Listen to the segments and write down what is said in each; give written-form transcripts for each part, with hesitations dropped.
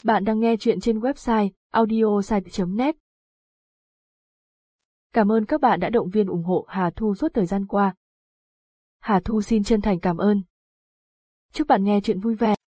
Bạn đang nghe chuyện trên website audiosite.net. Cảm ơn các bạn đã động viên ủng hộ Hà Thu suốt thời gian qua. Hà Thu xin chân thành cảm ơn. Chúc bạn nghe chuyện vui vẻ.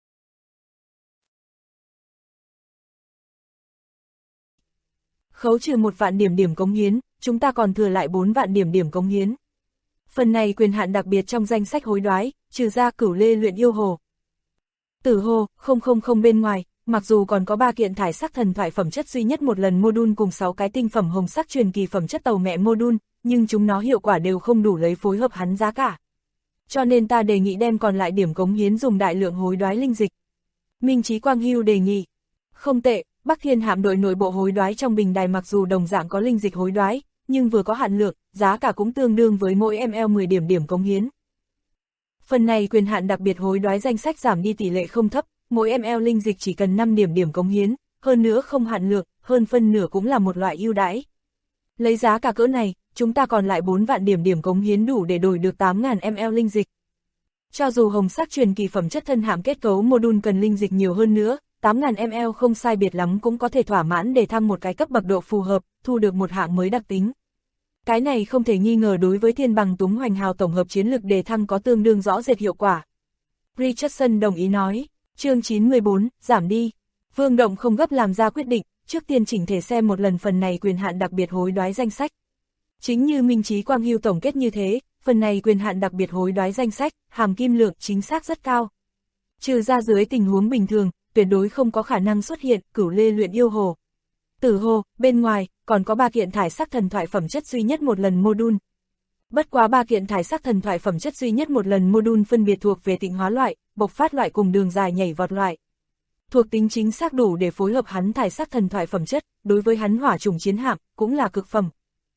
Khấu trừ 1 vạn điểm cống hiến, chúng ta còn thừa lại 4 vạn điểm cống hiến. Phần này quyền hạn đặc biệt trong danh sách hối đoái, trừ ra Cửu Lê Luyện Yêu Hồ. Tử Hồ, 000 bên ngoài, mặc dù còn có 3 kiện thải sắc thần thoại phẩm chất duy nhất một lần module cùng 6 cái tinh phẩm hồng sắc truyền kỳ phẩm chất tàu mẹ module, nhưng chúng nó hiệu quả đều không đủ lấy phối hợp hắn giá cả. Cho nên ta đề nghị đem còn lại điểm cống hiến dùng đại lượng hối đoái linh dịch. Minh Chí Quang Hưu đề nghị. Không tệ, Bắc Thiên hạm đội nội bộ hối đoái trong bình đài mặc dù đồng dạng có linh dịch hối đoái, nhưng vừa có hạn lượng, giá cả cũng tương đương với mỗi ml 10 điểm cống hiến. Phần này quyền hạn đặc biệt hối đoái danh sách giảm đi tỷ lệ không thấp, mỗi ml linh dịch chỉ cần 5 điểm cống hiến, hơn nữa không hạn lượng, hơn phân nửa cũng là một loại ưu đãi. Lấy giá cả cỡ này, chúng ta còn lại 4 vạn điểm cống hiến đủ để đổi được 8.000 ml linh dịch. Cho dù hồng sắc truyền kỳ phẩm chất thân hạm kết cấu module cần linh dịch nhiều hơn nữa, 8.000 ml không sai biệt lắm cũng có thể thỏa mãn để thăng một cái cấp bậc độ phù hợp, thu được một hạng mới đặc tính. Cái này không thể nghi ngờ đối với thiên bằng túng hoành hào tổng hợp chiến lực đề thăng có tương đương rõ rệt hiệu quả. Richardson đồng ý nói, chương 914, giảm đi. Vương Động không gấp làm ra quyết định, trước tiên chỉnh thể xem một lần phần này quyền hạn đặc biệt hối đoái danh sách. Chính như Minh Chí Quang Hưu tổng kết như thế, phần này quyền hạn đặc biệt hối đoái danh sách, hàm kim lượng chính xác rất cao. Trừ ra dưới tình huống bình thường, tuyệt đối không có khả năng xuất hiện Cửu Lê Luyện Yêu Hồ. Tử Hồ, bên ngoài, còn có 3 kiện thải sắc thần thoại phẩm chất duy nhất một lần module. Bất quá 3 kiện thải sắc thần thoại phẩm chất duy nhất một lần module phân biệt thuộc về tịnh hóa loại, bộc phát loại cùng đường dài nhảy vọt loại. Thuộc tính chính xác đủ để phối hợp hắn thải sắc thần thoại phẩm chất, đối với hắn hỏa trùng chiến hạm, cũng là cực phẩm.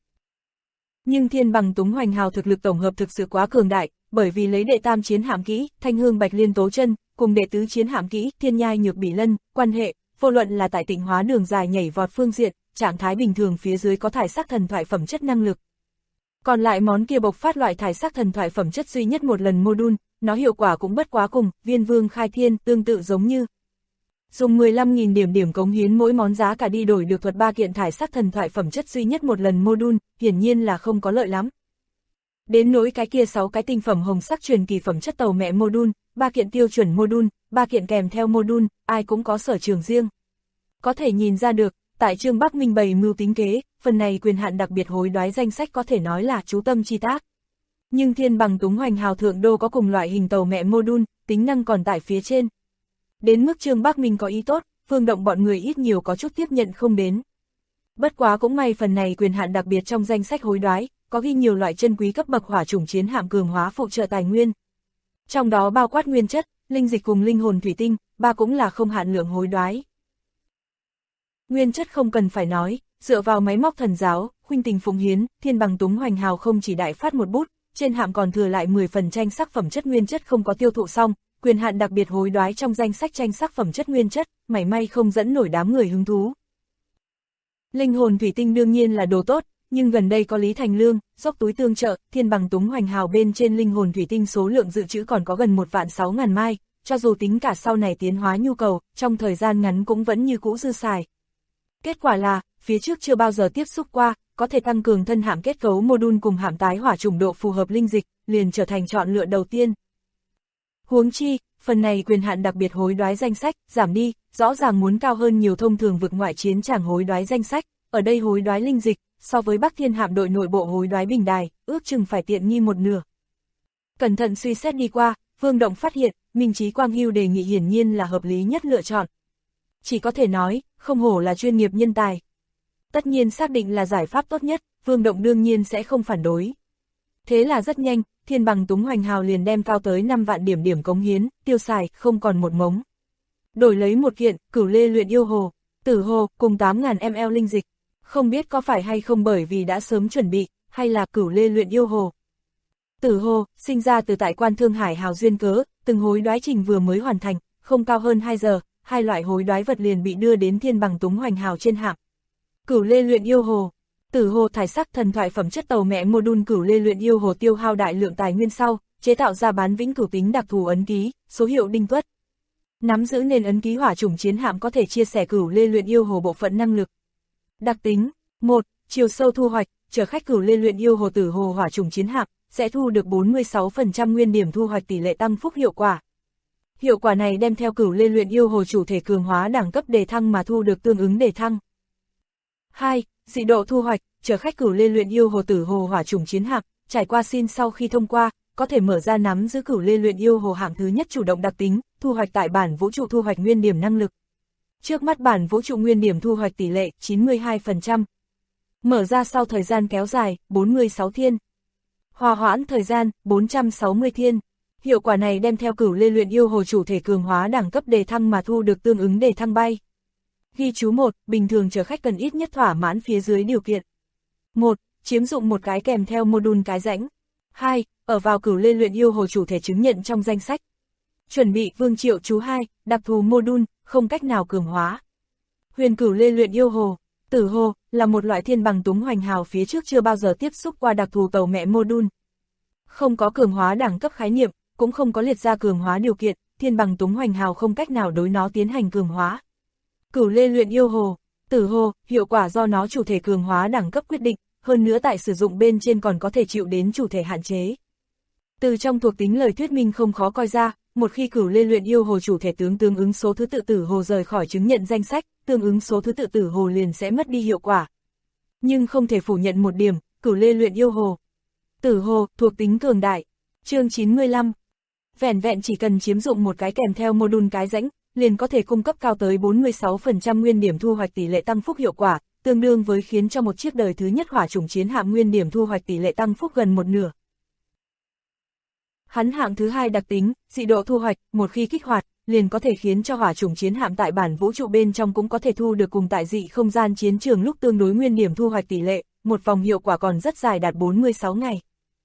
Nhưng thiên bằng túng hoành hào thực lực tổng hợp thực sự quá cường đại, bởi vì lấy đệ tam chiến hạm kỹ, thanh hương bạch liên tố chân, cùng đệ tứ chiến hạm kỹ, thiên nhai nhược bỉ lân, quan hệ, vô luận là tại tịnh hóa đường dài nhảy vọt phương diện, trạng thái bình thường phía dưới có thải sắc thần thoại phẩm chất năng lực. Còn lại món kia bộc phát loại thải sắc thần thoại phẩm chất duy nhất một lần module, nó hiệu quả cũng bất quá cùng, Viên Vương Khai Thiên, tương tự giống như. Dùng 15.000 điểm cống hiến mỗi món giá cả đi đổi được thuật 3 kiện thải sắc thần thoại phẩm chất duy nhất một lần module, hiển nhiên là không có lợi lắm. Đến nỗi cái kia 6 cái tinh phẩm hồng sắc truyền kỳ phẩm chất tàu mẹ module, 3 kiện tiêu chuẩn module, 3 kiện kèm theo module, ai cũng có sở trường riêng. Có thể nhìn ra được, tại Trương Bắc Minh bày mưu tính kế, phần này quyền hạn đặc biệt hối đoái danh sách có thể nói là chú tâm chi tác. Nhưng thiên bằng túng hoành hào thượng đô có cùng loại hình tàu mẹ module, tính năng còn tại phía trên. Đến mức Trương Bắc Minh có ý tốt, Vương Động bọn người ít nhiều có chút tiếp nhận không đến. Bất quá cũng may phần này quyền hạn đặc biệt trong danh sách hối đoái, có ghi nhiều loại chân quý cấp bậc hỏa chủng chiến hạm cường hóa phụ trợ tài nguyên. Trong đó bao quát nguyên chất, linh dịch cùng linh hồn thủy tinh, 3 cũng là không hạn lượng hối đoái. Nguyên chất không cần phải nói, dựa vào máy móc thần giáo, huynh tình phụng hiến, thiên bằng túng hoành hào không chỉ đại phát một bút, trên hạm còn thừa lại 10 phần tranh sắc phẩm chất nguyên chất không có tiêu thụ xong, quyền hạn đặc biệt hối đoái trong danh sách tranh sắc phẩm chất nguyên chất, mảy may không dẫn nổi đám người hứng thú. Linh hồn thủy tinh đương nhiên là đồ tốt, nhưng gần đây có Lý Thành Lương, dốc túi tương trợ, thiên bằng túng hoành hào bên trên linh hồn thủy tinh số lượng dự trữ còn có gần 1.600.000 mai, cho dù tính cả sau này tiến hóa nhu cầu, trong thời gian ngắn cũng vẫn như cũ dư xài. Kết quả là, phía trước chưa bao giờ tiếp xúc qua, có thể tăng cường thân hạm kết cấu module cùng hạm tái hỏa chủng độ phù hợp linh dịch, liền trở thành chọn lựa đầu tiên. Huống chi, phần này quyền hạn đặc biệt hối đoái danh sách, giảm đi, rõ ràng muốn cao hơn nhiều thông thường vực ngoại chiến tràng hối đoái danh sách, ở đây hối đoái linh dịch, so với Bắc Thiên hạm đội nội bộ hối đoái bình đài, ước chừng phải tiện nghi một nửa. Cẩn thận suy xét đi qua, Vương Động phát hiện, Minh Chí Quang Hưu đề nghị hiển nhiên là hợp lý nhất lựa chọn. Chỉ có thể nói, không hổ là chuyên nghiệp nhân tài. Tất nhiên xác định là giải pháp tốt nhất, Vương Động đương nhiên sẽ không phản đối. Thế là rất nhanh, thiên bằng túng hoành hào liền đem cao tới 5 vạn điểm cống hiến, tiêu xài, không còn một mống. Đổi lấy một kiện, Cửu Lê Luyện Yêu Hồ, Tử Hồ, cùng 8.000 ml linh dịch. Không biết có phải hay không bởi vì đã sớm chuẩn bị, hay là Cửu Lê Luyện Yêu Hồ. Tử Hồ, sinh ra từ tại Quan Thương Hải hào duyên cớ, từng hối đoái trình vừa mới hoàn thành, không cao hơn 2 giờ, 2 loại hối đoái vật liền bị đưa đến thiên bằng túng hoành hào trên hạm. Cửu Lê Luyện Yêu Hồ, Tử Hồ thải sắc thần thoại phẩm chất tàu mẹ module Cửu Lê Luyện Yêu Hồ tiêu hao đại lượng tài nguyên sau, chế tạo ra bán vĩnh cửu tính đặc thù ấn ký, số hiệu đinh tuất. Nắm giữ nền ấn ký hỏa chủng chiến hạm có thể chia sẻ Cửu Lê Luyện Yêu Hồ bộ phận năng lực. Đặc tính 1. Chiều sâu thu hoạch, chở khách Cửu Lê Luyện Yêu Hồ Tử Hồ hỏa chủng chiến hạm sẽ thu được 46% nguyên điểm thu hoạch tỷ lệ tăng phúc hiệu quả. Hiệu quả này đem theo Cửu Lê Luyện Yêu Hồ chủ thể cường hóa đẳng cấp đề thăng mà thu được tương ứng đề thăng. 2. Dị độ thu hoạch, chở khách Cửu Lê Luyện Yêu Hồ Tử Hồ hỏa chủng chiến hạm, trải qua xin sau khi thông qua, có thể mở ra nắm giữ Cửu Lê Luyện Yêu Hồ hạng thứ nhất chủ động đặc tính, thu hoạch tại bản vũ trụ thu hoạch nguyên điểm năng lực. Trước mắt bản vũ trụ nguyên điểm thu hoạch tỷ lệ 92%. Mở ra sau thời gian kéo dài 46 thiên. Hòa hoãn thời gian 460 thiên. Hiệu quả này đem theo Cửu Lê Luyện Yêu Hồ chủ thể cường hóa đẳng cấp đề thăng mà thu được tương ứng đề thăng bay. Ghi chú 1, bình thường chở khách cần ít nhất thỏa mãn phía dưới điều kiện. 1. Chiếm dụng một cái kèm theo module cái rãnh. 2. Ở vào Cửu Lê Luyện Yêu Hồ chủ thể chứng nhận trong danh sách. Chuẩn bị Vương Triệu chú 2, đặc thù module, không cách nào cường hóa. Huyền Cửu Lê Luyện Yêu Hồ, Tử Hồ, là một loại thiên bằng túng hoành hào phía trước chưa bao giờ tiếp xúc qua đặc thù tàu mẹ module. Không có cường hóa đẳng cấp khái niệm, cũng không có liệt ra cường hóa điều kiện, thiên bằng túng hoành hào không cách nào đối nó tiến hành cường hóa. Cửu Lê Luyện Yêu Hồ, Tử Hồ, hiệu quả do nó chủ thể cường hóa đẳng cấp quyết định, hơn nữa tại sử dụng bên trên còn có thể chịu đến chủ thể hạn chế. Từ trong thuộc tính lời thuyết minh không khó coi ra, một khi Cửu Lê Luyện Yêu Hồ chủ thể tương ứng số thứ tự Tử Hồ rời khỏi chứng nhận danh sách, tương ứng số thứ tự Tử Hồ liền sẽ mất đi hiệu quả. Nhưng không thể phủ nhận một điểm, Cửu Lê Luyện Yêu Hồ, Tử Hồ, thuộc tính cường đại. Chương 95. Vẻn vẹn chỉ cần chiếm dụng một cái kèm theo module cái rãnh, liền có thể cung cấp cao tới 46% nguyên điểm thu hoạch tỷ lệ tăng phúc hiệu quả, tương đương với khiến cho một chiếc đời thứ nhất hỏa chủng chiến hạm nguyên điểm thu hoạch tỷ lệ tăng phúc gần một nửa. Hắn hạng thứ hai đặc tính, dị độ thu hoạch, một khi kích hoạt, liền có thể khiến cho hỏa chủng chiến hạm tại bản vũ trụ bên trong cũng có thể thu được cùng tại dị không gian chiến trường lúc tương đối nguyên điểm thu hoạch tỷ lệ, một vòng hiệu quả còn rất dài đạt 46 ngày.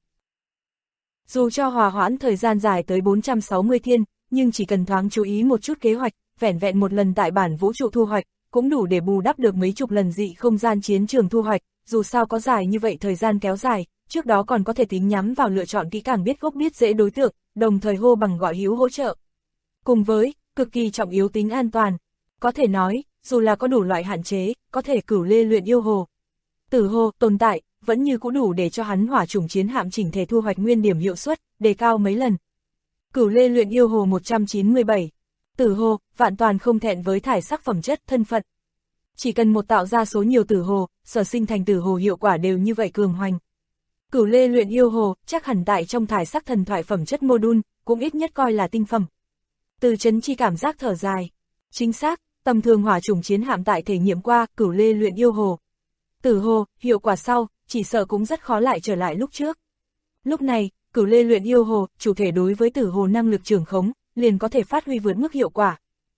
Dù cho hòa hoãn thời gian dài tới 460 thiên, nhưng chỉ cần thoáng chú ý một chút kế hoạch, vẻn vẹn một lần tại bản vũ trụ thu hoạch, cũng đủ để bù đắp được mấy chục lần dị không gian chiến trường thu hoạch, dù sao có dài như vậy thời gian kéo dài, trước đó còn có thể tính nhắm vào lựa chọn kỹ càng biết gốc biết dễ đối tượng, đồng thời hô bằng gọi hữu hỗ trợ. Cùng với, cực kỳ trọng yếu tính an toàn. Có thể nói, dù là có đủ loại hạn chế, có thể Cửu Lê Luyện Yêu Hồ, Tử Hồ tồn tại, vẫn như cũ đủ để cho hắn hỏa chủng chiến hạm chỉnh thể thu hoạch nguyên điểm hiệu suất, đề cao mấy lần. Cửu Lê Luyện Yêu Hồ 197. Tử Hồ, vạn toàn không thẹn với thải sắc phẩm chất thân phận. Chỉ cần một tạo ra số nhiều Tử Hồ, sở sinh thành Tử Hồ hiệu quả đều như vậy cường hoành. Cửu Lê Luyện Yêu Hồ, chắc hẳn tại trong thải sắc thần thoại phẩm chất module, cũng ít nhất coi là tinh phẩm. Từ Chấn Chi cảm giác thở dài. Chính xác, tầm thường hỏa chủng chiến hạm tại thể nghiệm qua Cửu Lê Luyện Yêu Hồ, Tử Hồ, hiệu quả sau, chỉ sợ cũng rất khó lại trở lại lúc trước. Lúc này, Cửu Lê Luyện Yêu Hồ, chủ thể đối với Tử Hồ năng lực trưởng khống, liền có thể phát huy vượt mức hiệu quả.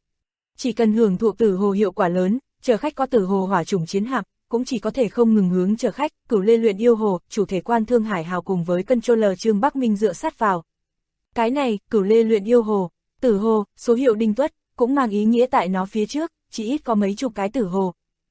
Chỉ cần hưởng thụ Tử Hồ hiệu quả lớn, chở khách có Tử Hồ hỏa chủng chiến hạm, cũng chỉ có thể không ngừng hướng chở khách. Cửu Lê Luyện Yêu Hồ, chủ thể Quan Thương Hải Hào cùng với controller Trương Bắc Minh dựa sát vào. Cái này, Cửu Lê Luyện Yêu Hồ, Tử Hồ, số hiệu đinh tuất, cũng mang ý nghĩa tại nó phía trước, chỉ ít có mấy chục cái Tử Hồ.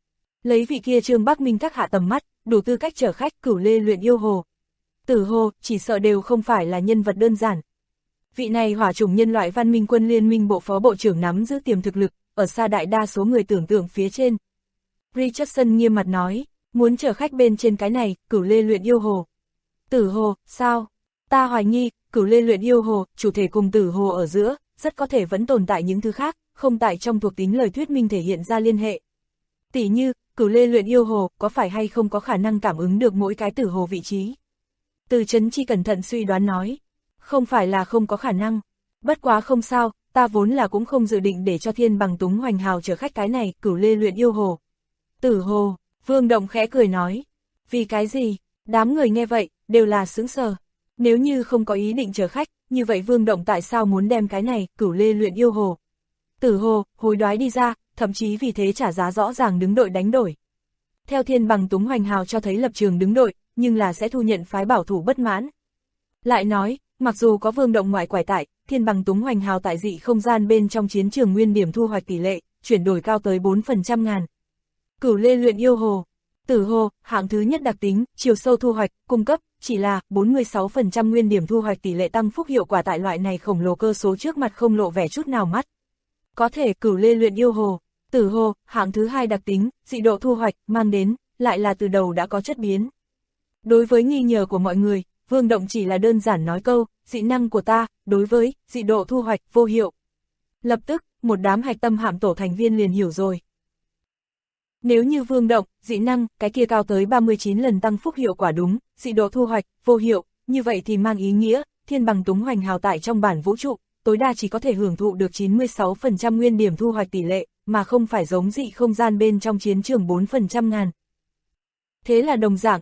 Lấy vị kia Trương Bắc Minh thác hạ tầm mắt, đủ tư cách chở khách Cửu Lê Luyện Yêu Hồ, Tử Hồ, chỉ sợ đều không phải là nhân vật đơn giản. Vị này hỏa chủng nhân loại văn minh quân liên minh bộ phó bộ trưởng nắm giữ tiềm thực lực, ở xa đại đa số người tưởng tượng phía trên. Richardson nghiêm mặt nói, muốn chở khách bên trên cái này, Cửu Lê Luyện Yêu Hồ, Tử Hồ, sao? Ta hoài nghi, Cửu Lê Luyện Yêu Hồ, chủ thể cùng Tử Hồ ở giữa, rất có thể vẫn tồn tại những thứ khác, không tại trong thuộc tính lời thuyết minh thể hiện ra liên hệ. Tỉ như, Cửu Lê Luyện Yêu Hồ, có phải hay không có khả năng cảm ứng được mỗi cái Tử Hồ vị trí? Từ Chấn Chi cẩn thận suy đoán nói, không phải là không có khả năng, bất quá không sao, ta vốn là cũng không dự định để cho thiên bằng túng hoành hào chở khách cái này, Cửu Lê Luyện Yêu Hồ, Tử Hồ. Vương Động khẽ cười nói, vì cái gì? Đám người nghe vậy, đều là sững sờ. Nếu như không có ý định chở khách, như vậy Vương Động tại sao muốn đem cái này, Cửu Lê Luyện Yêu Hồ, Tử Hồ, hối đoái đi ra, thậm chí vì thế trả giá rõ ràng đứng đội đánh đổi. Theo thiên bằng túng hoành hào cho thấy lập trường đứng đội, nhưng là sẽ thu nhận phái bảo thủ bất mãn. Lại nói, mặc dù có Vương Động ngoại quải tại, thiên bằng túng hoành hào tại dị không gian bên trong chiến trường nguyên điểm thu hoạch tỷ lệ, chuyển đổi cao tới 4% ngàn. Cửu Lê Luyện Yêu Hồ, Tử Hồ, hạng thứ nhất đặc tính, chiều sâu thu hoạch, cung cấp, chỉ là 46% nguyên điểm thu hoạch tỷ lệ tăng phúc hiệu quả tại loại này khổng lồ cơ số trước mặt không lộ vẻ chút nào mắt. Có thể cửu lê luyện yêu hồ, tử hồ, hạng thứ 2 đặc tính, dị độ thu hoạch, mang đến, lại là từ đầu đã có chất biến. Đối với nghi ngờ của mọi người, Vương Động chỉ là đơn giản nói câu, dị năng của ta, đối với, dị độ thu hoạch, vô hiệu. Lập tức, một đám hạch tâm hạm tổ thành viên liền hiểu rồi. Nếu như Vương Động, dị năng, cái kia cao tới 39 lần tăng phúc hiệu quả đúng, dị độ thu hoạch, vô hiệu, như vậy thì mang ý nghĩa, thiên bằng túng hoành hào tại trong bản vũ trụ, tối đa chỉ có thể hưởng thụ được 96% nguyên điểm thu hoạch tỷ lệ, mà không phải giống dị không gian bên trong chiến trường 4% ngàn. Thế là đồng dạng,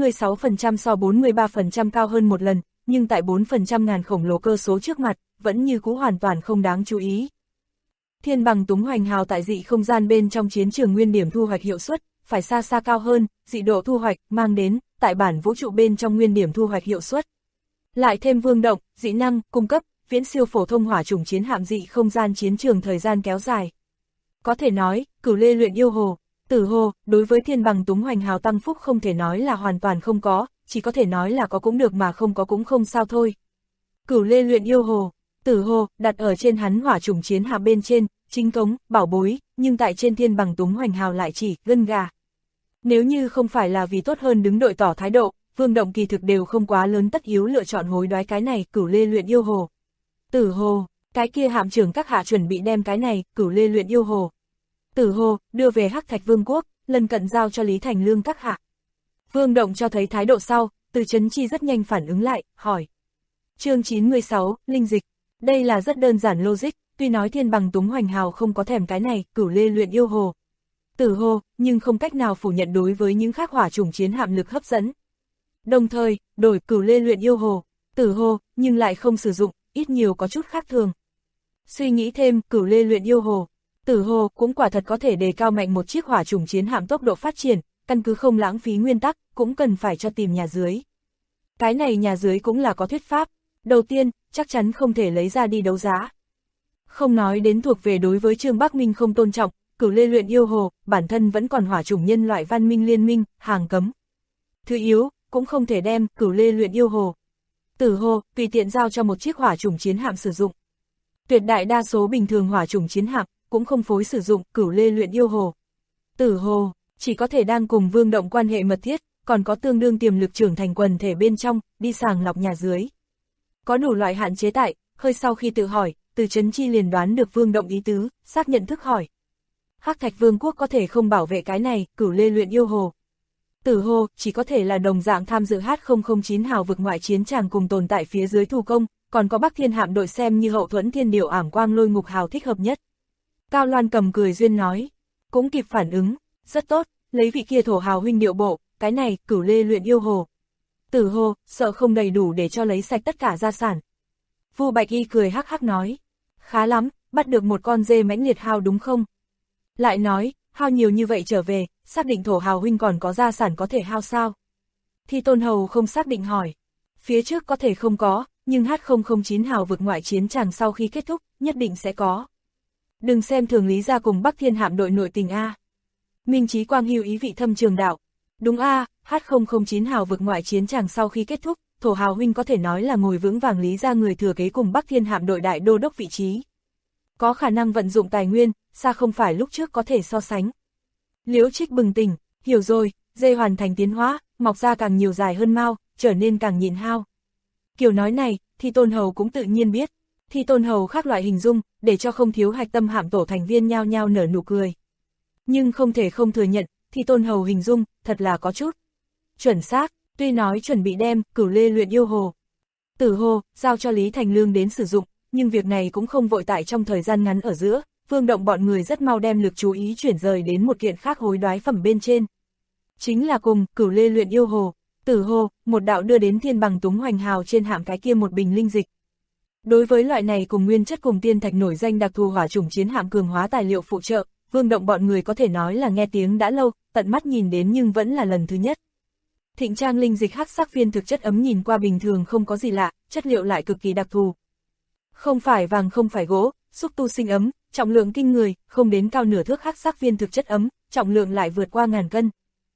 96% so 43% cao hơn một lần, nhưng tại 4% ngàn khổng lồ cơ số trước mặt, vẫn như cũ hoàn toàn không đáng chú ý. Thiên bằng túng hoành hào tại dị không gian bên trong chiến trường nguyên điểm thu hoạch hiệu suất, phải xa xa cao hơn, dị độ thu hoạch, mang đến, tại bản vũ trụ bên trong nguyên điểm thu hoạch hiệu suất. Lại thêm Vương Động, dị năng, cung cấp, viễn siêu phổ thông hỏa chủng chiến hạm dị không gian chiến trường thời gian kéo dài. Có thể nói, cửu lê luyện yêu hồ, tử hồ, đối với thiên bằng túng hoành hào tăng phúc không thể nói là hoàn toàn không có, chỉ có thể nói là có cũng được mà không có cũng không sao thôi. Cửu lê luyện yêu hồ, tử hồ, đặt ở trên hắn hỏa chủng chiến hạm bên trên, chính cống, bảo bối, nhưng tại trên thiên bằng túng hoành hào lại chỉ, gân gà. Nếu như không phải là vì tốt hơn đứng đội tỏ thái độ, Vương Động kỳ thực đều không quá lớn tất yếu lựa chọn hối đoái cái này, cửu lê luyện yêu hồ. Tử hồ, cái kia hạm trưởng các hạ chuẩn bị đem cái này, cửu lê luyện yêu hồ. Tử hồ, đưa về Hắc Thạch Vương quốc, lần cận giao cho Lý Thành Lương các hạ. Vương Động cho thấy thái độ sau, Từ Chấn Chi rất nhanh phản ứng lại, hỏi. Chương 96, Linh dịch. Đây là rất đơn giản logic, tuy nói thiên bằng túng hoành hào không có thèm cái này, cửu lê luyện yêu hồ. Tử hồ, nhưng không cách nào phủ nhận đối với những khác hỏa chủng chiến hạm lực hấp dẫn. Đồng thời, đổi cửu lê luyện yêu hồ, tử hồ, nhưng lại không sử dụng, ít nhiều có chút khác thường. Suy nghĩ thêm, cửu lê luyện yêu hồ, tử hồ cũng quả thật có thể đề cao mạnh một chiếc hỏa chủng chiến hạm tốc độ phát triển, căn cứ không lãng phí nguyên tắc, cũng cần phải cho tìm nhà dưới. Cái này nhà dưới cũng là có thuyết pháp, đầu tiên, chắc chắn không thể lấy ra đi đấu giá. Không nói đến thuộc về đối với Trương Bắc Minh không tôn trọng, cửu lê luyện yêu hồ, bản thân vẫn còn hỏa chủng nhân loại văn minh liên minh, hàng cấm. Thứ yếu, cũng không thể đem cửu lê luyện yêu hồ, tử hồ, tùy tiện giao cho một chiếc hỏa chủng chiến hạm sử dụng. Tuyệt đại đa số bình thường hỏa chủng chiến hạm cũng không phối sử dụng cửu lê luyện yêu hồ. Tử hồ, chỉ có thể đang cùng Vương Động quan hệ mật thiết, còn có tương đương tiềm lực trưởng thành quần thể bên trong, đi sàng lọc nhà dưới. Có đủ loại hạn chế tại, hơi sau khi tự hỏi, Từ Chấn Chi liền đoán được Vương Động ý tứ, xác nhận thức hỏi. Hắc Thạch Vương quốc có thể không bảo vệ cái này, cửu lê luyện yêu hồ. Tử hồ, chỉ có thể là đồng dạng tham dự H009 hào vực ngoại chiến tràng cùng tồn tại phía dưới thủ công, còn có Bắc Thiên hạm đội xem như hậu thuẫn thiên điều ảm quang lôi ngục hào thích hợp nhất. Cao Loan cầm cười duyên nói, cũng kịp phản ứng, rất tốt, lấy vị kia thổ hào huynh điệu bộ, cái này, cửu lê luyện yêu hồ. Tử hồ, sợ không đầy đủ để cho lấy sạch tất cả gia sản. Vu Bạch Y cười hắc hắc nói, khá lắm, bắt được một con dê mãnh liệt hao đúng không? Lại nói, hao nhiều như vậy trở về, xác định thổ hào huynh còn có gia sản có thể hao sao? Thì Tôn Hầu không xác định hỏi, phía trước có thể không có, nhưng H009 hào vực ngoại chiến tràng sau khi kết thúc, nhất định sẽ có. Đừng xem thường Lý gia cùng Bắc Thiên hạm đội nội tình A. Minh Chí Quang hưu ý vị thâm trường đạo. Đúng A, H009 hào vực ngoại chiến tràng sau khi kết thúc, thổ hào huynh có thể nói là ngồi vững vàng Lý gia người thừa kế cùng Bắc Thiên hạm đội đại đô đốc vị trí. Có khả năng vận dụng tài nguyên, xa không phải lúc trước có thể so sánh. Liễu Trích bừng tỉnh, hiểu rồi, dê hoàn thành tiến hóa, mọc ra càng nhiều dài hơn mao, trở nên càng nhịn hao. Kiểu nói này, thì Tôn Hầu cũng tự nhiên biết. Thì Tôn Hầu khác loại hình dung, để cho không thiếu hạch tâm hạm tổ thành viên nhao nhao nở nụ cười. Nhưng không thể không thừa nhận, thì Tôn Hầu hình dung, thật là có chút chuẩn xác, tuy nói chuẩn bị đem cửu lê luyện yêu hồ, tử hồ, giao cho Lý Thành Lương đến sử dụng, nhưng việc này cũng không vội tại trong thời gian ngắn ở giữa, Vương Động bọn người rất mau đem lực chú ý chuyển rời đến một kiện khác hối đoái phẩm bên trên. Chính là cùng cửu lê luyện yêu hồ, tử hồ, một đạo đưa đến thiên bằng túng hoành hào trên hạm cái kia một bình linh dịch. Đối với loại này cùng nguyên chất cùng tiên thạch nổi danh đặc thù hỏa chủng chiến hạm cường hóa tài liệu phụ trợ, Vương Động bọn người có thể nói là nghe tiếng đã lâu, tận mắt nhìn đến nhưng vẫn là lần thứ nhất. Thịnh trang linh dịch hắc sắc viên thực chất ấm nhìn qua bình thường không có gì lạ, chất liệu lại cực kỳ đặc thù. Không phải vàng không phải gỗ, xúc tu sinh ấm, trọng lượng kinh người, không đến cao nửa thước hắc sắc viên thực chất ấm, trọng lượng lại vượt qua 1000 cân.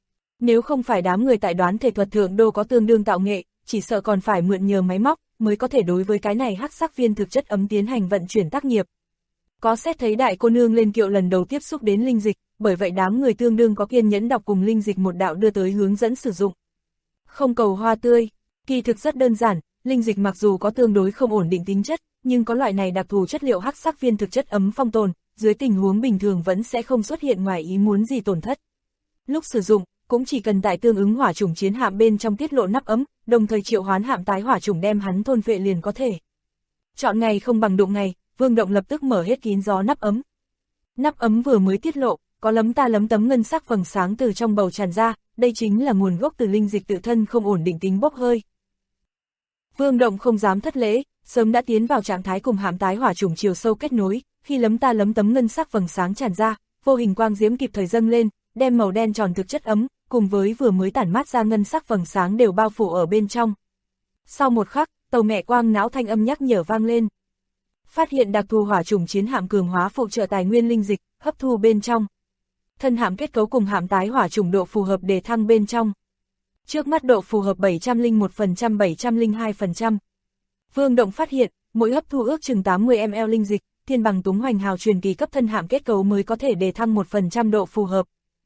Nếu không phải đám người tại đoán thể thuật thượng đô có tương đương tạo nghệ, chỉ sợ còn phải mượn nhờ máy móc, mới có thể đối với cái này hắc sắc viên thực chất ấm tiến hành vận chuyển tác nghiệp. Có xét thấy đại cô nương lên kiệu lần đầu tiếp xúc đến linh dịch, bởi vậy đám người tương đương có kiên nhẫn đọc cùng linh dịch một đạo đưa tới hướng dẫn sử dụng. Không cầu hoa tươi, kỳ thực rất đơn giản, linh dịch mặc dù có tương đối không ổn định tính chất, nhưng có loại này đặc thù chất liệu hắc sắc viên thực chất ấm phong tồn, dưới tình huống bình thường vẫn sẽ không xuất hiện ngoài ý muốn gì tổn thất. Lúc sử dụng, cũng chỉ cần tại tương ứng hỏa chủng chiến hạm bên trong tiết lộ nắp ấm, đồng thời triệu hoán hạm tái hỏa chủng đem hắn thôn phệ liền có thể. Chọn ngày không bằng đụng ngày, Vương Động lập tức mở hết kín gió nắp ấm. Nắp ấm vừa mới tiết lộ, có lấm tấm ngân sắc vầng sáng từ trong bầu tràn ra, đây chính là nguồn gốc từ linh dịch tự thân không ổn định tính bốc hơi. Vương Động không dám thất lễ, sớm đã tiến vào trạng thái cùng hạm tái hỏa chủng chiều sâu kết nối, khi lấm tấm ngân sắc vầng sáng tràn ra, vô hình quang diễm kịp thời dâng lên, đem màu đen tròn thực chất ấm, cùng với vừa mới tản mát ra ngân sắc vầng sáng đều bao phủ ở bên trong. Sau một khắc, tàu mẹ quang não thanh âm nhắc nhở vang lên. Phát hiện đặc thù hỏa chủng chiến hạm cường hóa phụ trợ tài nguyên linh dịch, hấp thu bên trong. Thân hạm kết cấu cùng hạm tái hỏa chủng độ phù hợp đề thăng bên trong. Trước mắt độ phù hợp 701%, 702%. Vương Động phát hiện, mỗi hấp thu ước chừng 80 ml linh dịch, thiên bằng túng hoành hào truyền kỳ cấp thân hạm kết cấu mới có thể đề thăng 1% độ phù hợp.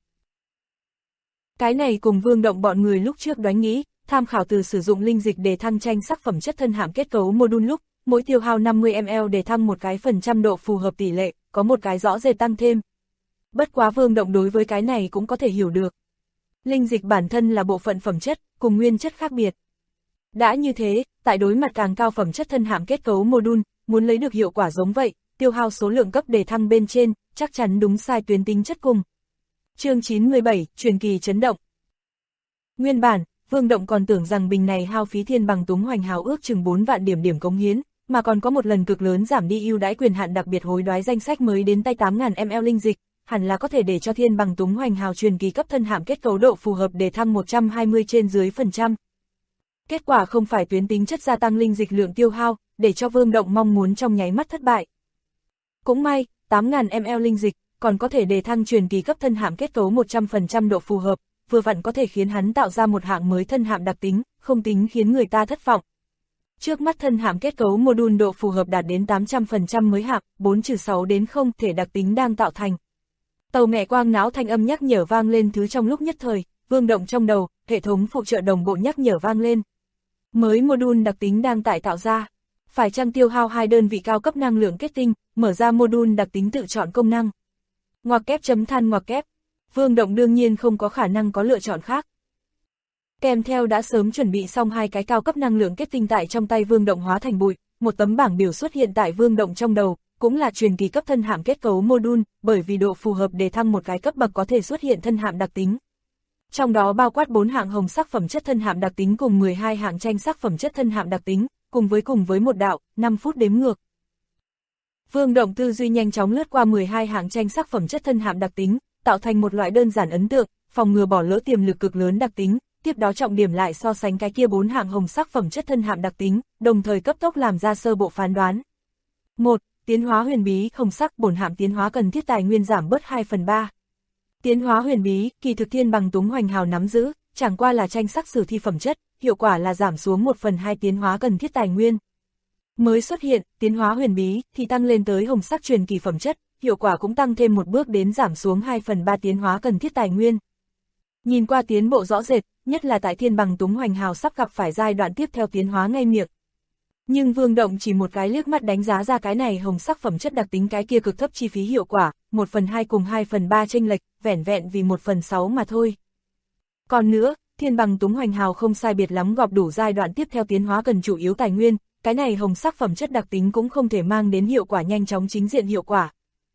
Cái này cùng Vương Động bọn người lúc trước đoán nghĩ, tham khảo từ sử dụng linh dịch đề thăng tranh sắc phẩm chất thân hạm kết cấu module lúc, mỗi tiêu hao 50 ml đề thăng một cái phần trăm độ phù hợp tỷ lệ, có một cái rõ rệt tăng thêm. Bất quá Vương Động đối với cái này cũng có thể hiểu được. Linh dịch bản thân là bộ phận phẩm chất, cùng nguyên chất khác biệt. Đã như thế, tại đối mặt càng cao phẩm chất thân hạm kết cấu module, muốn lấy được hiệu quả giống vậy, tiêu hao số lượng cấp đề thăng bên trên, chắc chắn đúng sai tuyến tính chất cùng. Chương 97, truyền kỳ chấn động. Nguyên bản, Vương Động còn tưởng rằng bình này hao phí thiên bằng túng hoành hào ước chừng 4 vạn điểm cống hiến, mà còn có một lần cực lớn giảm đi ưu đãi quyền hạn đặc biệt hối đoái danh sách mới đến tay 8.000 ml linh dịch, hẳn là có thể để cho thiên bằng túng hoành hào truyền kỳ cấp thân hạm kết cấu độ phù hợp để thăng 120 trên dưới phần trăm. Kết quả không phải tuyến tính chất gia tăng linh dịch lượng tiêu hao, để cho Vương Động mong muốn trong nháy mắt thất bại. Cũng may, 8.000 ml linh dịch, còn có thể đề thăng truyền kỳ cấp thân hạm kết cấu 100% độ phù hợp, vừa vặn có thể khiến hắn tạo ra một hạng mới thân hạm đặc tính, không tính khiến người ta thất vọng. Trước mắt thân hạm kết cấu module độ phù hợp đạt đến 800% mới hạm, 4-6 đến 0 thể đặc tính đang tạo thành. Tàu mẹ quang não thanh âm nhắc nhở vang lên thứ trong lúc nhất thời, Vương Động trong đầu, hệ thống phụ trợ đồng bộ nhắc nhở vang lên. Mới module đặc tính đang tạo ra. Phải chăng tiêu hao 2 đơn vị cao cấp năng lượng kết tinh, mở ra module đặc tính tự chọn công năng. Ngoặc kép chấm than ngoặc kép. Vương Động đương nhiên không có khả năng có lựa chọn khác. Kèm theo đã sớm chuẩn bị xong 2 cái cao cấp năng lượng kết tinh tại trong tay Vương Động hóa thành bụi, một tấm bảng biểu xuất hiện tại Vương Động trong đầu, cũng là truyền kỳ cấp thân hạm kết cấu module, bởi vì độ phù hợp đề thăng một cái cấp bậc có thể xuất hiện thân hạm đặc tính. Trong đó bao quát 4 hạng hồng sắc phẩm chất thân hạm đặc tính cùng 12 hạng tranh sắc phẩm chất thân hạm đặc tính, cùng với một đạo, 5 phút đếm ngược. Vương Động tư duy nhanh chóng lướt qua 12 hạng tranh sắc phẩm chất thân hạm đặc tính, tạo thành một loại đơn giản ấn tượng, phòng ngừa bỏ lỡ tiềm lực cực lớn đặc tính, tiếp đó trọng điểm lại so sánh cái kia 4 hạng hồng sắc phẩm chất thân hạm đặc tính, đồng thời cấp tốc làm ra sơ bộ phán đoán. 1. Tiến hóa huyền bí, hồng sắc bổn hạm tiến hóa cần thiết tài nguyên giảm bớt 2/3. Tiến hóa huyền bí, kỳ thực thiên bằng túng hoành hào nắm giữ, chẳng qua là tranh sắc sử thi phẩm chất, hiệu quả là giảm xuống 1/2 tiến hóa cần thiết tài nguyên. Mới xuất hiện, tiến hóa huyền bí, thì tăng lên tới hồng sắc truyền kỳ phẩm chất, hiệu quả cũng tăng thêm một bước đến giảm xuống 2/3 tiến hóa cần thiết tài nguyên. Nhìn qua tiến bộ rõ rệt, nhất là tại thiên bằng túng hoành hào sắp gặp phải giai đoạn tiếp theo tiến hóa ngay miệng. Nhưng Vương Động chỉ một cái liếc mắt đánh giá ra cái này hồng sắc phẩm chất đặc tính cái kia cực thấp chi phí hiệu quả, 1/2 cùng 2/3 chênh lệch, vẻn vẹn vì 1/6 mà thôi. Còn nữa, thiên bằng túng hoành hào không sai biệt lắm gọp đủ giai đoạn tiếp theo tiến hóa cần chủ yếu tài nguyên, cái này hồng sắc phẩm chất đặc tính cũng không thể mang đến hiệu quả nhanh chóng chính diện hiệu quả.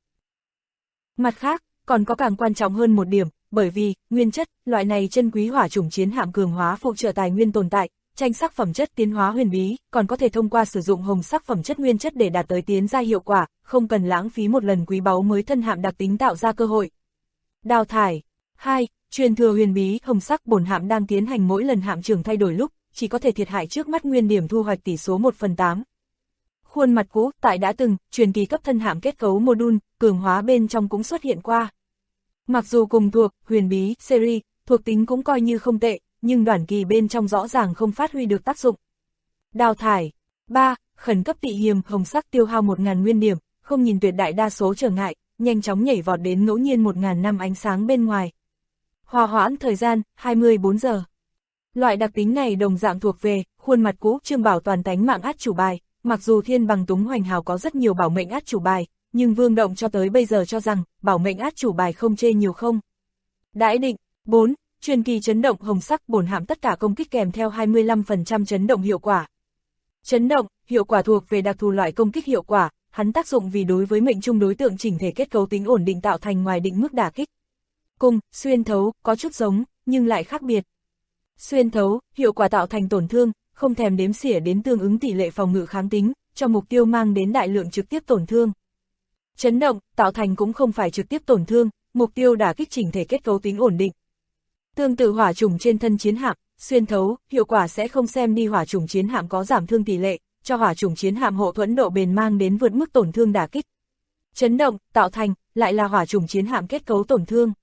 Mặt khác, còn có càng quan trọng hơn một điểm, bởi vì, nguyên chất, loại này chân quý hỏa chủng chiến hạm cường hóa phụ trợ tài nguyên tồn tại, tranh sắc phẩm chất tiến hóa huyền bí, còn có thể thông qua sử dụng hồng sắc phẩm chất nguyên chất để đạt tới tiến gia hiệu quả, không cần lãng phí một lần quý báu mới thân hạm đặc tính tạo ra cơ hội. Đào thải. 2. Truyền thừa huyền bí, hồng sắc bổn hạm đang tiến hành mỗi lần hạm trưởng thay đổi lúc, chỉ có thể thiệt hại trước mắt nguyên điểm thu hoạch tỷ số 1/8. Khuôn mặt cũ, tại đã từng, truyền kỳ cấp thân hạm kết cấu module, cường hóa bên trong cũng xuất hiện qua. Mặc dù cùng thuộc, huyền bí, series, thuộc tính cũng coi như không tệ, nhưng đoạn kỳ bên trong rõ ràng không phát huy được tác dụng. Đào thải. 3. Khẩn cấp tị hiềm, hồng sắc tiêu hao 1.000 nguyên điểm, không nhìn tuyệt đại đa số trở ngại, nhanh chóng nhảy vọt đến ngẫu nhiên 1000 năm ánh sáng bên ngoài. Hòa hoãn thời gian, 24 giờ. Loại đặc tính này đồng dạng thuộc về khuôn mặt cũ chương bảo toàn tánh mạng át chủ bài, mặc dù Thiên Bằng Túng Hoành Hào có rất nhiều bảo mệnh át chủ bài, nhưng Vương Động cho tới bây giờ cho rằng bảo mệnh át chủ bài không chê nhiều không. Đãi định, 4. Truyền kỳ chấn động hồng sắc bổn hạm tất cả công kích kèm theo 25% chấn động hiệu quả. Chấn động, hiệu quả thuộc về đặc thù loại công kích hiệu quả, hắn tác dụng vì đối với mệnh trung đối tượng chỉnh thể kết cấu tính ổn định tạo thành ngoài định mức đả kích. Cùng, xuyên thấu, có chút giống, nhưng lại khác biệt. Xuyên thấu, hiệu quả tạo thành tổn thương, không thèm đếm xỉa đến tương ứng tỷ lệ phòng ngự kháng tính, cho mục tiêu mang đến đại lượng trực tiếp tổn thương. Chấn động, tạo thành cũng không phải trực tiếp tổn thương, mục tiêu đả kích chỉnh thể kết cấu tính ổn định. Tương tự hỏa trùng trên thân chiến hạm, xuyên thấu, hiệu quả sẽ không xem đi hỏa trùng chiến hạm có giảm thương tỷ lệ, cho hỏa trùng chiến hạm hộ thuẫn độ bền mang đến vượt mức tổn thương đả kích. Chấn động, tạo thành, lại là hỏa trùng chiến hạm kết cấu tổn thương.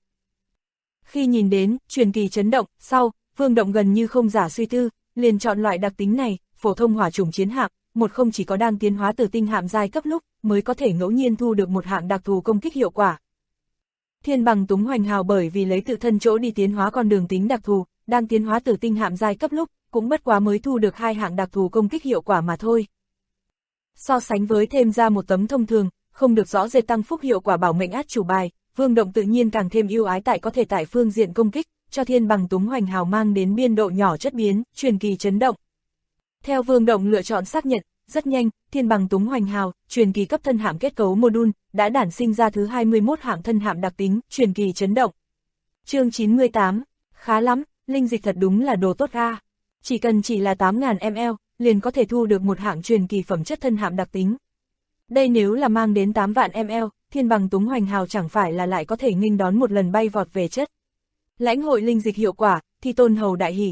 Khi nhìn đến truyền kỳ chấn động, sau, Vương Động gần như không giả suy tư, liền chọn loại đặc tính này, phổ thông hỏa trùng chiến hạm, một không chỉ có đang tiến hóa từ tinh hạm giai cấp lúc, mới có thể ngẫu nhiên thu được một hạng đặc thù công kích hiệu quả. Thiên Bằng Túng Hoành Hào bởi vì lấy tự thân chỗ đi tiến hóa con đường tính đặc thù, đang tiến hóa từ tinh hạm giai cấp lúc, cũng bất quá mới thu được 2 hạng đặc thù công kích hiệu quả mà thôi. So sánh với thêm ra một tấm thông thường, không được rõ rệt tăng phúc hiệu quả bảo mệnh át chủ bài, Vương Động tự nhiên càng thêm ưu ái tại có thể tại phương diện công kích, cho Thiên Bằng Túng Hoành Hào mang đến biên độ nhỏ chất biến, truyền kỳ chấn động. Theo Vương Động lựa chọn xác nhận, rất nhanh, Thiên Bằng Túng Hoành Hào, truyền kỳ cấp thân hạm kết cấu module, đã đản sinh ra thứ 21 hạng thân hạm đặc tính, truyền kỳ chấn động. Chương 98, khá lắm, linh dịch thật đúng là đồ tốt a. Chỉ cần chỉ là 8.000 ml, liền có thể thu được một hạng truyền kỳ phẩm chất thân hạm đặc tính. Đây nếu là mang đến 8 vạn ml, Thiên Bằng Túng Hoành Hào chẳng phải là lại có thể nghênh đón một lần bay vọt về chất. Lãnh hội linh dịch hiệu quả, Thi Tôn Hầu đại hỉ.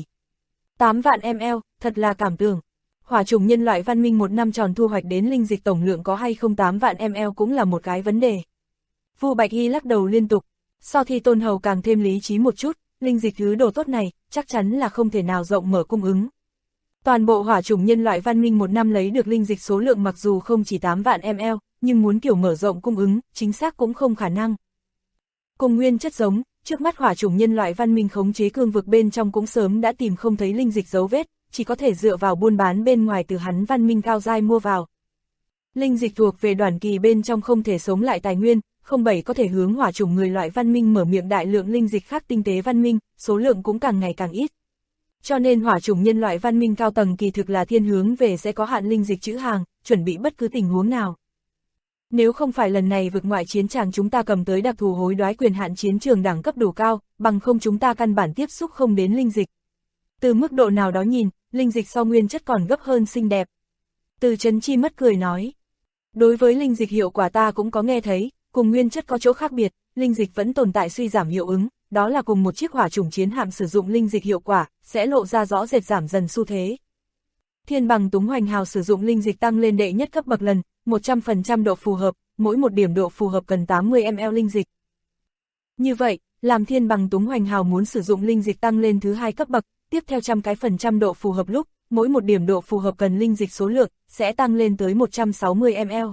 8 vạn ml, thật là cảm tưởng. Hỏa chủng nhân loại văn minh một năm tròn thu hoạch đến linh dịch tổng lượng có hay không 8 vạn ml cũng là một cái vấn đề. Vu Bạch Y lắc đầu liên tục, so Thi Tôn Hầu càng thêm lý trí một chút, linh dịch thứ đồ tốt này, chắc chắn là không thể nào rộng mở cung ứng. Toàn bộ hỏa chủng nhân loại văn minh một năm lấy được linh dịch số lượng mặc dù không chỉ 8 vạn ml, nhưng muốn kiểu mở rộng cung ứng, chính xác cũng không khả năng. Cùng nguyên chất giống, trước mắt hỏa chủng nhân loại văn minh khống chế cương vực bên trong cũng sớm đã tìm không thấy linh dịch dấu vết, chỉ có thể dựa vào buôn bán bên ngoài từ hắn văn minh cao giai mua vào. Linh dịch thuộc về đoàn kỳ bên trong không thể sống lại tài nguyên, không bảy có thể hướng hỏa chủng người loại văn minh mở miệng đại lượng linh dịch khác tinh tế văn minh, số lượng cũng càng ngày càng ít. Cho nên hỏa chủng nhân loại văn minh cao tầng kỳ thực là thiên hướng về sẽ có hạn linh dịch trữ hàng, chuẩn bị bất cứ tình huống nào. Nếu không phải lần này vực ngoại chiến tràng chúng ta cầm tới đặc thù hối đoái quyền hạn chiến trường đẳng cấp đủ cao, bằng không chúng ta căn bản tiếp xúc không đến linh dịch. Từ mức độ nào đó nhìn, linh dịch so nguyên chất còn gấp hơn xinh đẹp. Từ Chấn Chi mất cười nói. Đối với linh dịch hiệu quả ta cũng có nghe thấy, cùng nguyên chất có chỗ khác biệt, linh dịch vẫn tồn tại suy giảm hiệu ứng, đó là cùng một chiếc hỏa chủng chiến hạm sử dụng linh dịch hiệu quả, sẽ lộ ra rõ rệt giảm dần xu thế. Thiên Bằng Túng Hoành Hào sử dụng linh dịch tăng lên đệ nhất cấp bậc lần, 100% độ phù hợp, mỗi một điểm độ phù hợp cần 80 ml linh dịch. Như vậy, làm Thiên Bằng Túng Hoành Hào muốn sử dụng linh dịch tăng lên thứ 2 cấp bậc, tiếp theo 100% độ phù hợp lúc, mỗi một điểm độ phù hợp cần linh dịch số lượng, sẽ tăng lên tới 160 ml.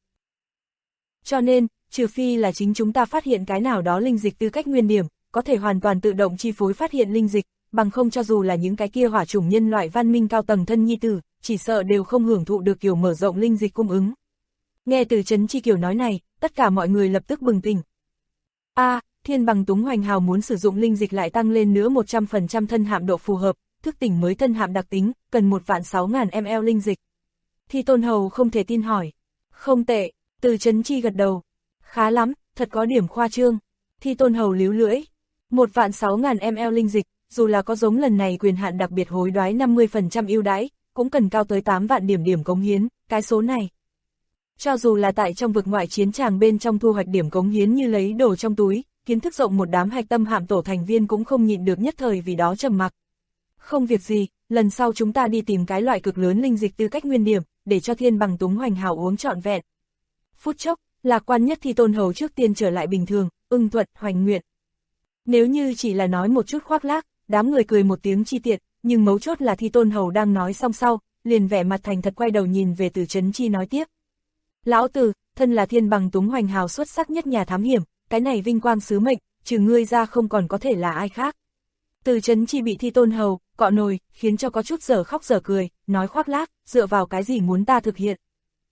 Cho nên, trừ phi là chính chúng ta phát hiện cái nào đó linh dịch tư cách nguyên điểm, có thể hoàn toàn tự động chi phối phát hiện linh dịch, bằng không cho dù là những cái kia hỏa chủng nhân loại văn minh cao tầng thân nhi tử, chỉ sợ đều không hưởng thụ được kiểu mở rộng linh dịch cung ứng. Nghe từ Chấn Chi kiểu nói này, tất cả mọi người lập tức bừng tỉnh. Thiên Bằng Túng Hoành Hào muốn sử dụng linh dịch lại tăng lên nữa 100% thân hạm độ phù hợp, thức tỉnh mới thân hạm đặc tính, cần 1.600 ml linh dịch. Thi Tôn Hầu không thể tin hỏi. Không tệ, từ Chấn Chi gật đầu. Khá lắm, thật có điểm khoa trương. Thi Tôn Hầu líu lưỡi. 1.600 ml linh dịch, dù là có giống lần này quyền hạn đặc biệt hối đoái 50% ưu đãi, cũng cần cao tới 8 vạn điểm cống hiến, cái số này. Cho dù là tại trong vực ngoại chiến tràng bên trong thu hoạch điểm cống hiến như lấy đồ trong túi, kiến thức rộng một đám hạch tâm hạm tổ thành viên cũng không nhịn được nhất thời vì đó trầm mặc. Không việc gì, lần sau chúng ta đi tìm cái loại cực lớn linh dịch tư cách nguyên điểm, để cho Thiên Bằng Túng Hoành Hào uống trọn vẹn. Phút chốc, lạc quan nhất Thi Tôn Hầu trước tiên trở lại bình thường, ưng thuận, hoành nguyện. Nếu như chỉ là nói một chút khoác lác, đám người cười một tiếng chi tiết, nhưng mấu chốt là Thi Tôn Hầu đang nói xong sau, liền vẻ mặt thành thật quay đầu nhìn về Từ Chấn Chi nói tiếp. Lão Từ, thân là thiên bằng túng hoành hào xuất sắc nhất nhà thám hiểm, cái này vinh quang sứ mệnh, trừ ngươi ra không còn có thể là ai khác. Từ Trấn Chi bị Thi Tôn hầu, cọ nồi, khiến cho có chút dở khóc dở cười, nói khoác lác, dựa vào cái gì muốn ta thực hiện.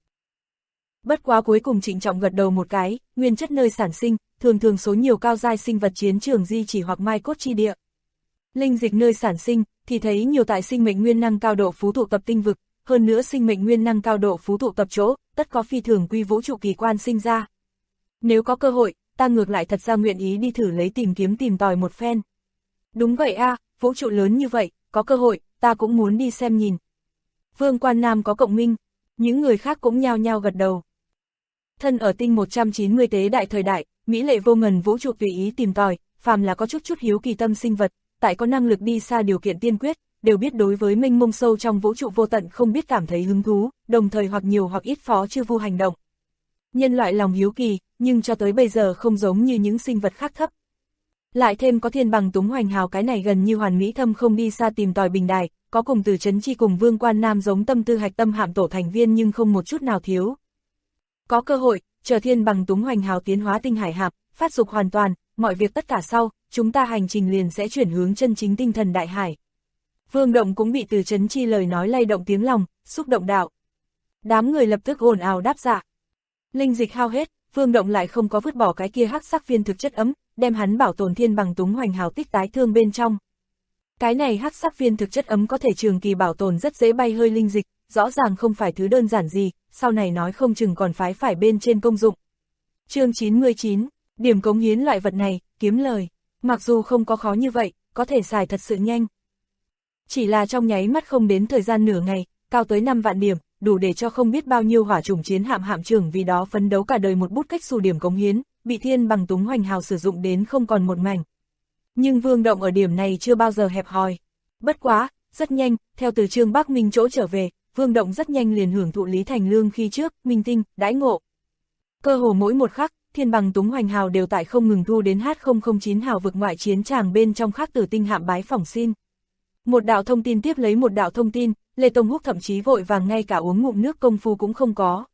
Bất quá cuối cùng trịnh trọng gật đầu một cái, nguyên chất nơi sản sinh, thường thường số nhiều cao giai sinh vật chiến trường di chỉ hoặc mai cốt chi địa. Linh dịch nơi sản sinh, thì thấy nhiều tại sinh mệnh nguyên năng cao độ phú tụ tập tinh vực, hơn nữa sinh mệnh nguyên năng cao độ phú tụ tập chỗ, tất có phi thường quy vũ trụ kỳ quan sinh ra. Nếu có cơ hội, ta ngược lại thật ra nguyện ý đi thử lấy tìm tòi một phen. Đúng vậy a, vũ trụ lớn như vậy, có cơ hội, ta cũng muốn đi xem nhìn. Vương Quan Nam có cộng minh, những người khác cũng nhao nhao gật đầu. Thân ở tinh 190 tế đại thời đại, mỹ lệ vô ngần vũ trụ tùy ý tìm tòi, phàm là có chút hiếu kỳ tâm sinh vật, tại có năng lực đi xa điều kiện tiên quyết, đều biết đối với mênh mông sâu trong vũ trụ vô tận không biết cảm thấy hứng thú, đồng thời hoặc nhiều hoặc ít phó chư vu hành động. Nhân loại lòng hiếu kỳ, nhưng cho tới bây giờ không giống như những sinh vật khác thấp. Lại thêm có thiên bằng túng hoành hào cái này gần như hoàn mỹ thâm không đi xa tìm tòi bình đài, có cùng Từ Trấn Chi cùng Vương Quan Nam giống tâm tư hạch tâm hạm tổ thành viên nhưng không một chút nào thiếu. Có cơ hội, chờ thiên bằng túng hoành hào tiến hóa tinh hải hạp, phát dục hoàn toàn, mọi việc tất cả sau, chúng ta hành trình liền sẽ chuyển hướng chân chính tinh thần đại hải. Vương Động cũng bị Từ Trấn Chi lời nói lay động tiếng lòng, xúc động đạo. Đám người lập tức ồn ào đáp dạ. Linh dịch hao hết, Vương Động lại không có vứt bỏ cái kia hắc sắc viên thực chất ấm, đem hắn bảo tồn thiên bằng túng hoành hào tích tái thương bên trong. Cái này hắc sắc viên thực chất ấm có thể trường kỳ bảo tồn rất dễ bay hơi linh dịch, rõ ràng không phải thứ đơn giản gì, sau này nói không chừng còn phái phải bên trên công dụng. Chương 99, điểm cống hiến loại vật này, kiếm lời. Mặc dù không có khó như vậy, có thể xài thật sự nhanh. Chỉ là trong nháy mắt không đến thời gian nửa ngày, cao tới 5 vạn điểm, đủ để cho không biết bao nhiêu hỏa chủng chiến hạm trưởng vì đó phấn đấu cả đời một bút cách xù điểm cống hiến, bị thiên bằng túng hoành hào sử dụng đến không còn một mảnh. Nhưng Vương Động ở điểm này chưa bao giờ hẹp hòi. Bất quá, rất nhanh, theo từ Trương Bắc Minh chỗ trở về, Vương Động rất nhanh liền hưởng thụ Lý Thành Lương khi trước, minh tinh, đãi ngộ. Cơ hồ mỗi một khắc, thiên bằng túng hoành hào đều tại không ngừng thu đến H009 hào vực ngoại chiến tràng bên trong khác tử tinh hạm bái phỏng xin. Một đạo thông tin tiếp lấy một đạo thông tin, Lê Tông Húc thậm chí vội vàng ngay cả uống ngụm nước công phu cũng không có.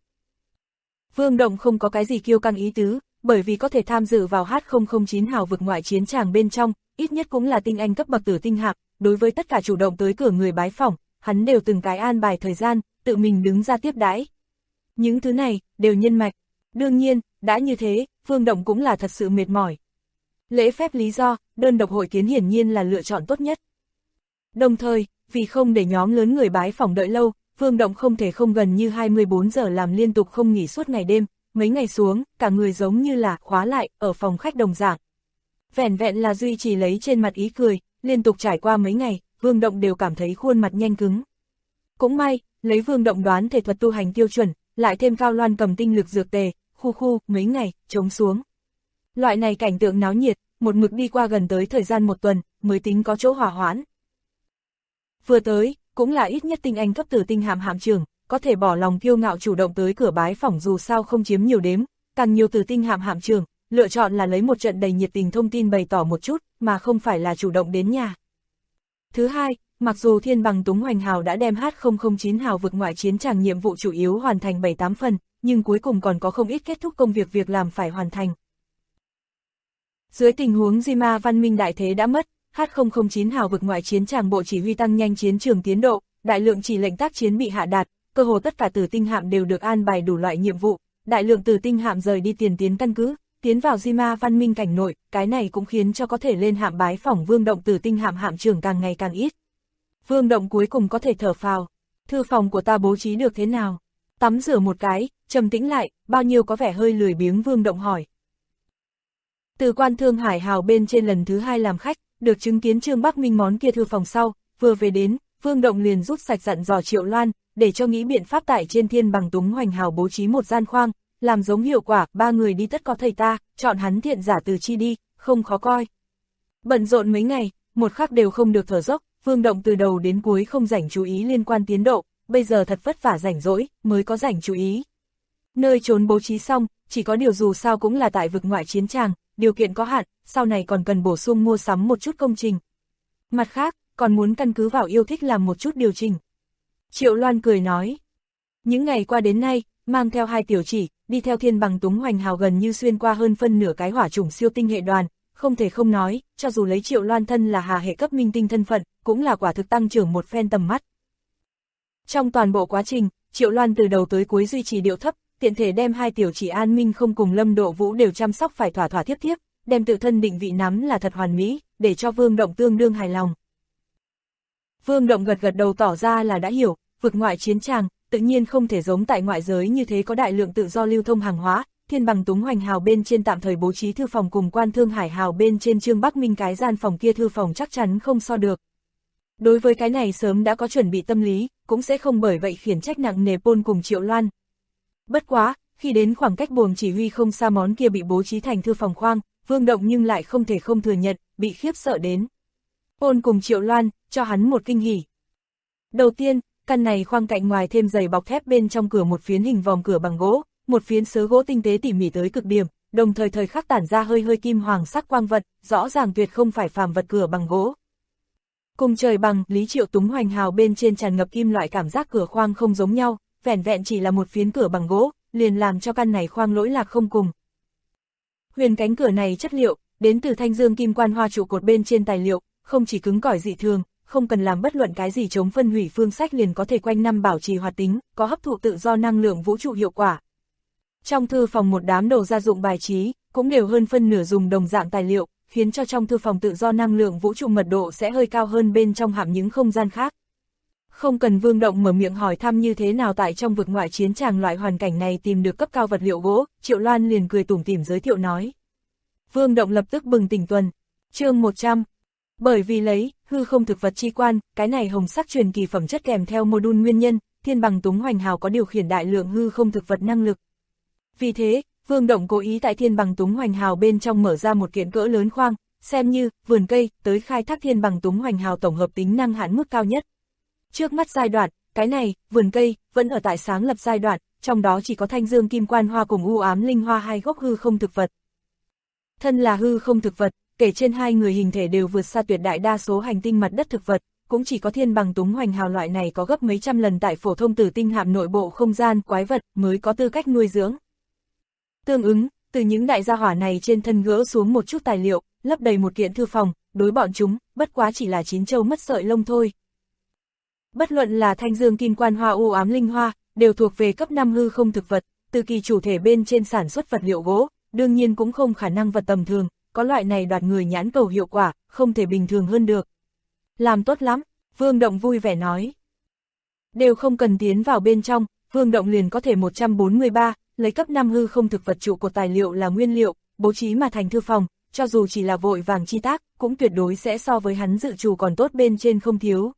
Vương Động không có cái gì kiêu căng ý tứ, bởi vì có thể tham dự vào H009 hào vực ngoại chiến tràng bên trong, ít nhất cũng là tinh anh cấp bậc tử tinh hạm, đối với tất cả chủ động tới cửa người bái phỏng, hắn đều từng cái an bài thời gian, tự mình đứng ra tiếp đãi. Những thứ này, đều nhân mạch. Đương nhiên, đã như thế, Vương Động cũng là thật sự mệt mỏi. Lễ phép lý do, đơn độc hội kiến hiển nhiên là lựa chọn tốt nhất. Đồng thời, vì không để nhóm lớn người bái phỏng đợi lâu, Vương Động không thể không gần như 24 giờ làm liên tục không nghỉ suốt ngày đêm, mấy ngày xuống, cả người giống như là khóa lại, ở phòng khách đồng dạng. Vẻn vẹn là duy trì lấy trên mặt ý cười, liên tục trải qua mấy ngày, Vương Động đều cảm thấy khuôn mặt nhanh cứng. Cũng may, lấy Vương Động đoán thể thuật tu hành tiêu chuẩn, lại thêm Cao Loan cầm tinh lực dược tề, mấy ngày, trống xuống. Loại này cảnh tượng náo nhiệt, một mực đi qua gần tới thời gian một tuần, mới tính có chỗ hòa hoãn. Vừa tới, cũng là ít nhất tinh anh cấp tử tinh hạm trưởng, có thể bỏ lòng kiêu ngạo chủ động tới cửa bái phỏng dù sao không chiếm nhiều đếm, càng nhiều tử tinh hạm trưởng, lựa chọn là lấy một trận đầy nhiệt tình thông tin bày tỏ một chút, mà không phải là chủ động đến nhà. Thứ hai, mặc dù thiên bằng túng hoành hào đã đem H009 hào vực ngoại chiến tràng nhiệm vụ chủ yếu hoàn thành 7-8 phần, nhưng cuối cùng còn có không ít kết thúc công việc làm phải hoàn thành. Dưới tình huống Jima văn minh đại thế đã mất, H009 hào vực ngoại chiến tràng bộ chỉ huy tăng nhanh chiến trường tiến độ, đại lượng chỉ lệnh tác chiến bị hạ đạt, cơ hồ tất cả tử tinh hạm đều được an bài đủ loại nhiệm vụ, đại lượng tử tinh hạm rời đi tiền tiến căn cứ, tiến vào Jima văn minh cảnh nội, cái này cũng khiến cho có thể lên hạm bái phỏng Vương Động tử tinh hạm trưởng càng ngày càng ít. Vương Động cuối cùng có thể thở phào. Thư phòng của ta bố trí được thế nào? Tắm rửa một cái, trầm tĩnh lại, bao nhiêu có vẻ hơi lười biếng Vương Động hỏi. Từ Quan Thương Hải hào bên trên lần thứ 2 làm khách, được chứng kiến Trương Bắc Minh món kia thư phòng sau, vừa về đến, Vương Động liền rút sạch dặn dò Triệu Loan, để cho nghĩ biện pháp tại trên thiên bằng túng hoành hào bố trí một gian khoang, làm giống hiệu quả, 3 người đi tất có thầy ta, chọn hắn thiện giả từ chi đi, không khó coi. Bận rộn mấy ngày, một khắc đều không được thở dốc, Vương Động từ đầu đến cuối không rảnh chú ý liên quan tiến độ, bây giờ thật vất vả rảnh rỗi, mới có rảnh chú ý. Nơi trốn bố trí xong, chỉ có điều dù sao cũng là tại vực ngoại chiến tràng, điều kiện có hạn, sau này còn cần bổ sung mua sắm một chút công trình. Mặt khác, còn muốn căn cứ vào yêu thích làm một chút điều chỉnh. Triệu Loan cười nói. Những ngày qua đến nay, mang theo 2 tiểu chỉ, đi theo Thiên Bằng Túng Hoành Hào gần như xuyên qua hơn phân nửa cái hỏa chủng siêu tinh hệ đoàn, không thể không nói, cho dù lấy Triệu Loan thân là Hà hệ cấp minh tinh thân phận, cũng là quả thực tăng trưởng một phen tầm mắt. Trong toàn bộ quá trình, Triệu Loan từ đầu tới cuối duy trì điệu thấp, tiện thể đem hai tiểu chỉ An Minh không cùng Lâm Độ Vũ đều chăm sóc phải thỏa thỏa thiếp thiếp, đem tự thân định vị nắm là thật hoàn mỹ, để cho Vương Động tương đương hài lòng. Vương Động gật gật đầu tỏ ra là đã hiểu, vực ngoại chiến tràng, tự nhiên không thể giống tại ngoại giới như thế có đại lượng tự do lưu thông hàng hóa, Thiên Bằng Túng Hoành Hào bên trên tạm thời bố trí thư phòng cùng Quan Thương Hải Hào bên trên Trương Bắc Minh cái gian phòng kia thư phòng chắc chắn không so được. Đối với cái này sớm đã có chuẩn bị tâm lý, cũng sẽ không bởi vậy khiển trách nặng nề Pôn cùng Triệu Loan. Bất quá, khi đến khoảng cách buồng chỉ huy không xa món kia bị bố trí thành thư phòng khoang, Vương Động nhưng lại không thể không thừa nhận, bị khiếp sợ đến. Pôn cùng Triệu Loan, cho hắn một kinh hỉ. Đầu tiên, căn này khoang cạnh ngoài thêm dày bọc thép bên trong cửa một phiến hình vòm cửa bằng gỗ, một phiến sớ gỗ tinh tế tỉ mỉ tới cực điểm, đồng thời thời khắc tản ra hơi hơi kim hoàng sắc quang vật, rõ ràng tuyệt không phải phàm vật cửa bằng gỗ. Cùng trời bằng, Lý Triệu Túng Hoành Hào bên trên tràn ngập kim loại cảm giác cửa khoang không giống nhau, vẻn vẹn chỉ là một phiến cửa bằng gỗ, liền làm cho căn này khoang lỗi lạc không cùng. Huyền cánh cửa này chất liệu, đến từ thanh dương kim quan hoa trụ cột bên trên tài liệu, không chỉ cứng cỏi dị thường, không cần làm bất luận cái gì chống phân hủy phương sách liền có thể quanh năm bảo trì hoạt tính, có hấp thụ tự do năng lượng vũ trụ hiệu quả. Trong thư phòng một đám đồ gia dụng bài trí, cũng đều hơn phân nửa dùng đồng dạng tài liệu, khiến cho trong thư phòng tự do năng lượng vũ trụ mật độ sẽ hơi cao hơn bên trong hàm những không gian khác. Không cần Vương Động mở miệng hỏi thăm như thế nào tại trong vực ngoại chiến tràng loại hoàn cảnh này tìm được cấp cao vật liệu gỗ, Triệu Loan liền cười tủm tỉm giới thiệu nói. Vương Động lập tức bừng tỉnh tuần. Chương 100. Bởi vì lấy hư không thực vật chi quan, cái này hồng sắc truyền kỳ phẩm chất kèm theo module nguyên nhân, Thiên Bằng Túng Hoành Hào có điều khiển đại lượng hư không thực vật năng lực. Vì thế, Vương Động cố ý tại Thiên Bằng Túng Hoành Hào bên trong mở ra một kiện cỡ lớn khoang, xem như vườn cây, tới khai thác Thiên Bằng Túng Hoành Hào tổng hợp tính năng hạn mức cao nhất. Trước mắt giai đoạn, cái này, vườn cây, vẫn ở tại sáng lập giai đoạn, trong đó chỉ có thanh dương kim quan hoa cùng u ám linh hoa hai gốc hư không thực vật. Thân là hư không thực vật, kể trên hai người hình thể đều vượt xa tuyệt đại đa số hành tinh mặt đất thực vật, cũng chỉ có Thiên Bằng Túng Hoành Hào loại này có gấp mấy trăm lần tại phổ thông tử tinh hạm nội bộ không gian quái vật mới có tư cách nuôi dưỡng. Tương ứng, từ những đại gia hỏa này trên thân gỡ xuống một chút tài liệu, lấp đầy một kiện thư phòng, đối bọn chúng, bất quá chỉ là chín châu mất sợi lông thôi. Bất luận là thanh dương kim quan hoa u ám linh hoa, đều thuộc về cấp 5 hư không thực vật, từ kỳ chủ thể bên trên sản xuất vật liệu gỗ, đương nhiên cũng không khả năng vật tầm thường, có loại này đoạt người nhãn cầu hiệu quả, không thể bình thường hơn được. Làm tốt lắm, Vương Động vui vẻ nói. Đều không cần tiến vào bên trong, Vương Động liền có thể 143, lấy cấp 5 hư không thực vật trụ của tài liệu là nguyên liệu, bố trí mà thành thư phòng, cho dù chỉ là vội vàng chi tác, cũng tuyệt đối sẽ so với hắn dự trù còn tốt bên trên không thiếu.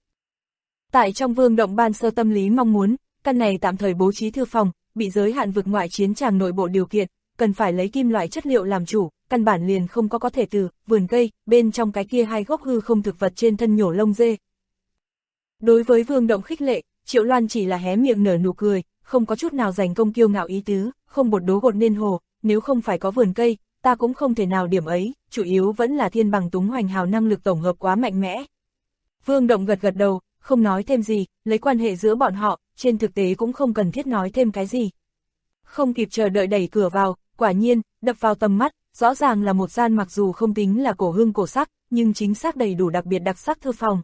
Tại trong Vương Động ban sơ tâm lý mong muốn, căn này tạm thời bố trí thư phòng, bị giới hạn vực ngoại chiến tràng nội bộ điều kiện, cần phải lấy kim loại chất liệu làm chủ, căn bản liền không có thể từ vườn cây, bên trong cái kia hai gốc hư không thực vật trên thân nhổ lông dê. Đối với Vương Động khích lệ, Triệu Loan chỉ là hé miệng nở nụ cười, không có chút nào giành công kiêu ngạo ý tứ, không bột đố gột nên hồ, nếu không phải có vườn cây, ta cũng không thể nào điểm ấy, chủ yếu vẫn là Thiên Bằng Túng Hoành Hào năng lực tổng hợp quá mạnh mẽ. Vương Động gật gật đầu, không nói thêm gì, lấy quan hệ giữa bọn họ, trên thực tế cũng không cần thiết nói thêm cái gì. Không kịp chờ đợi đẩy cửa vào, quả nhiên, đập vào tầm mắt, rõ ràng là một gian mặc dù không tính là cổ hương cổ sắc, nhưng chính xác đầy đủ đặc biệt đặc sắc thư phòng.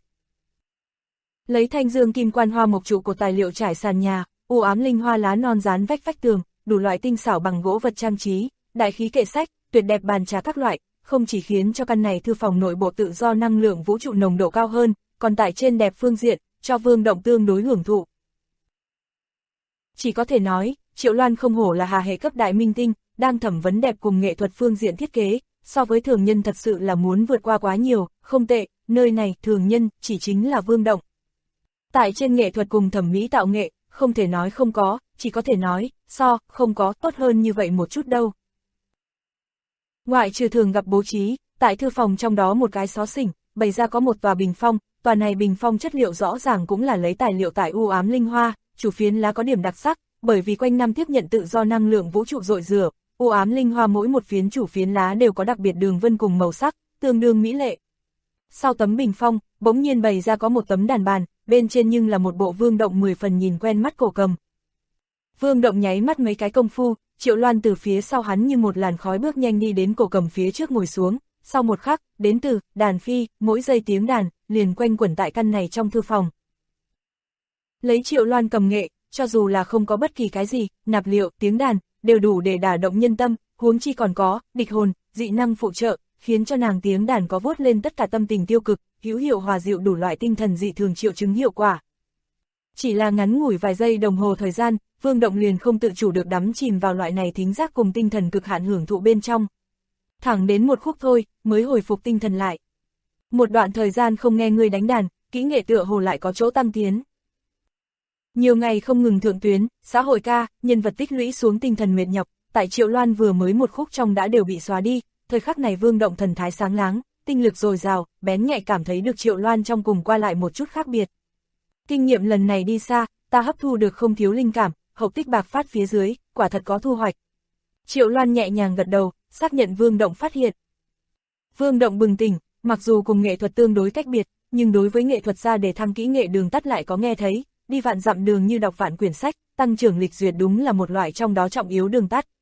Lấy thanh dương kim quan hoa mộc trụ của tài liệu trải sàn nhà, u ám linh hoa lá non dán vách tường, đủ loại tinh xảo bằng gỗ vật trang trí, đại khí kệ sách, tuyệt đẹp bàn trà các loại, không chỉ khiến cho căn này thư phòng nội bộ tự do năng lượng vũ trụ nồng độ cao hơn, còn tại trên đẹp phương diện, cho Vương Động tương đối hưởng thụ. Chỉ có thể nói, Triệu Loan không hổ là Hà hệ cấp đại minh tinh, đang thẩm vấn đẹp cùng nghệ thuật phương diện thiết kế, so với thường nhân thật sự là muốn vượt qua quá nhiều, không tệ, nơi này thường nhân chỉ chính là Vương Động. Tại trên nghệ thuật cùng thẩm mỹ tạo nghệ, không thể nói không có, chỉ có thể nói, không có tốt hơn như vậy một chút đâu. Ngoại trừ thường gặp bố trí, tại thư phòng trong đó một cái xó xỉnh, bày ra có một tòa bình phong, tòa này bình phong chất liệu rõ ràng cũng là lấy tài liệu tại u ám linh hoa, chủ phiến lá có điểm đặc sắc, bởi vì quanh năm tiếp nhận tự do năng lượng vũ trụ dội rửa, u ám linh hoa mỗi một phiến chủ phiến lá đều có đặc biệt đường vân cùng màu sắc, tương đương mỹ lệ. Sau tấm bình phong, bỗng nhiên bày ra có một tấm đàn bàn, bên trên nhưng là một bộ Vương Động 10 phần nhìn quen mắt cổ cầm. Vương Động nháy mắt mấy cái công phu, Triệu Loan từ phía sau hắn như một làn khói bước nhanh đi đến cổ cầm phía trước ngồi xuống, sau một khắc, đến từ đàn phi, mỗi giây tiếng đàn, liền quanh quẩn tại căn này trong thư phòng. Lấy Triệu Loan cầm nghệ, cho dù là không có bất kỳ cái gì, nạp liệu, tiếng đàn, đều đủ để đả động nhân tâm, huống chi còn có, địch hồn, dị năng phụ trợ, khiến cho nàng tiếng đàn có vuốt lên tất cả tâm tình tiêu cực, hữu hiệu hòa dịu đủ loại tinh thần dị thường triệu chứng hiệu quả. Chỉ là ngắn ngủi vài giây đồng hồ thời gian, Vương Động liền không tự chủ được đắm chìm vào loại này thính giác cùng tinh thần cực hạn hưởng thụ bên trong. Thẳng đến một khúc thôi, mới hồi phục tinh thần lại. Một đoạn thời gian không nghe ngươi đánh đàn, kỹ nghệ tựa hồ lại có chỗ tăng tiến. Nhiều ngày không ngừng thượng tuyến, xã hội ca, nhân vật tích lũy xuống tinh thần mệt nhọc, tại Triệu Loan vừa mới một khúc trong đã đều bị xóa đi, thời khắc này Vương Động thần thái sáng láng, tinh lực dồi dào, bén nhạy cảm thấy được Triệu Loan trong cùng qua lại một chút khác biệt. Kinh nghiệm lần này đi xa, ta hấp thu được không thiếu linh cảm, hậu tích bạc phát phía dưới, quả thật có thu hoạch. Triệu Loan nhẹ nhàng gật đầu, xác nhận Vương Động phát hiện. Vương Động bừng tỉnh, mặc dù cùng nghệ thuật tương đối cách biệt, nhưng đối với nghệ thuật ra để thăng kỹ nghệ đường tắt lại có nghe thấy, đi vạn dặm đường như đọc vạn quyển sách, tăng trưởng lịch duyệt đúng là một loại trong đó trọng yếu đường tắt.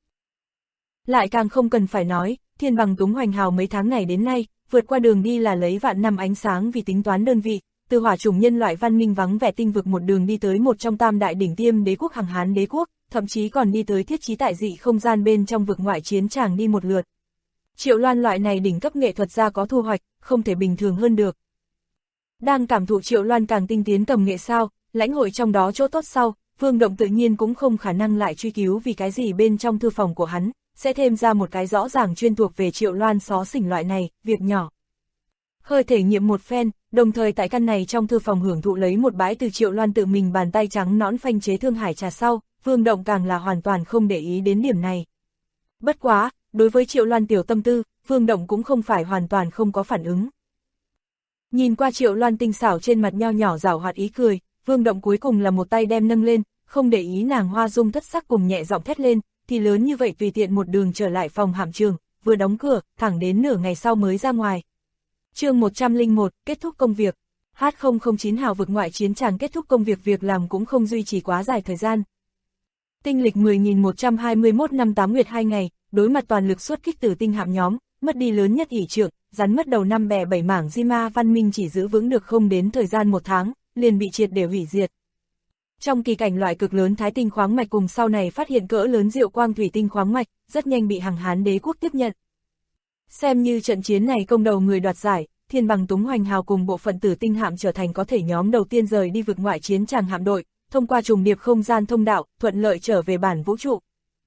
Lại càng không cần phải nói, thiên bằng túng hoành hào mấy tháng này đến nay, vượt qua đường đi là lấy vạn năm ánh sáng vì tính toán đơn vị, từ hỏa chủng nhân loại văn minh vắng vẻ tinh vực một đường đi tới một trong tam đại đỉnh tiêm đế quốc Hằng Hán đế quốc, thậm chí còn đi tới thiết trí tại dị không gian bên trong vực ngoại chiến tràng đi một lượt. Triệu Loan loại này đỉnh cấp nghệ thuật gia có thu hoạch, không thể bình thường hơn được. Đang cảm thụ Triệu Loan càng tinh tiến cầm nghệ sao, lãnh hội trong đó chỗ tốt sau, Vương Động tự nhiên cũng không khả năng lại truy cứu vì cái gì bên trong thư phòng của hắn, sẽ thêm ra một cái rõ ràng chuyên thuộc về Triệu Loan xó xỉnh loại này, việc nhỏ. Hơi thể nghiệm một phen, đồng thời tại căn này trong thư phòng hưởng thụ lấy một bãi từ Triệu Loan tự mình bàn tay trắng nõn phanh chế thương hải trà sau, Vương Động càng là hoàn toàn không để ý đến điểm này. Bất quá, đối với Triệu Loan tiểu tâm tư, Vương Động cũng không phải hoàn toàn không có phản ứng. Nhìn qua Triệu Loan tinh xảo trên mặt nho nhỏ giảo hoạt ý cười, Vương Động cuối cùng là một tay đem nâng lên, không để ý nàng hoa dung thất sắc cùng nhẹ giọng thét lên, thì lớn như vậy tùy tiện một đường trở lại phòng hạm trường, vừa đóng cửa, thẳng đến nửa ngày sau mới ra ngoài. Chương 101, kết thúc công việc. H009 hào vực ngoại chiến tràng kết thúc công việc làm cũng không duy trì quá dài thời gian. Tinh lịch 10.121 năm 8 nguyệt 2 ngày, đối mặt toàn lực xuất kích từ tinh hạm nhóm, mất đi lớn nhất ỷ trượng, rắn mất đầu 5 bè 7 mảng di ma văn minh chỉ giữ vững được không đến thời gian 1 tháng, liền bị triệt để hủy diệt. Trong kỳ cảnh loại cực lớn thái tinh khoáng mạch cùng sau này phát hiện cỡ lớn diệu quang thủy tinh khoáng mạch, rất nhanh bị Hằng Hán đế quốc tiếp nhận. Xem như trận chiến này công đầu người đoạt giải, thiên bằng túng hoành hào cùng bộ phận tử tinh hạm trở thành có thể nhóm đầu tiên rời đi vực ngoại chiến tràng hạm đội, thông qua trùng điệp không gian thông đạo, thuận lợi trở về bản vũ trụ.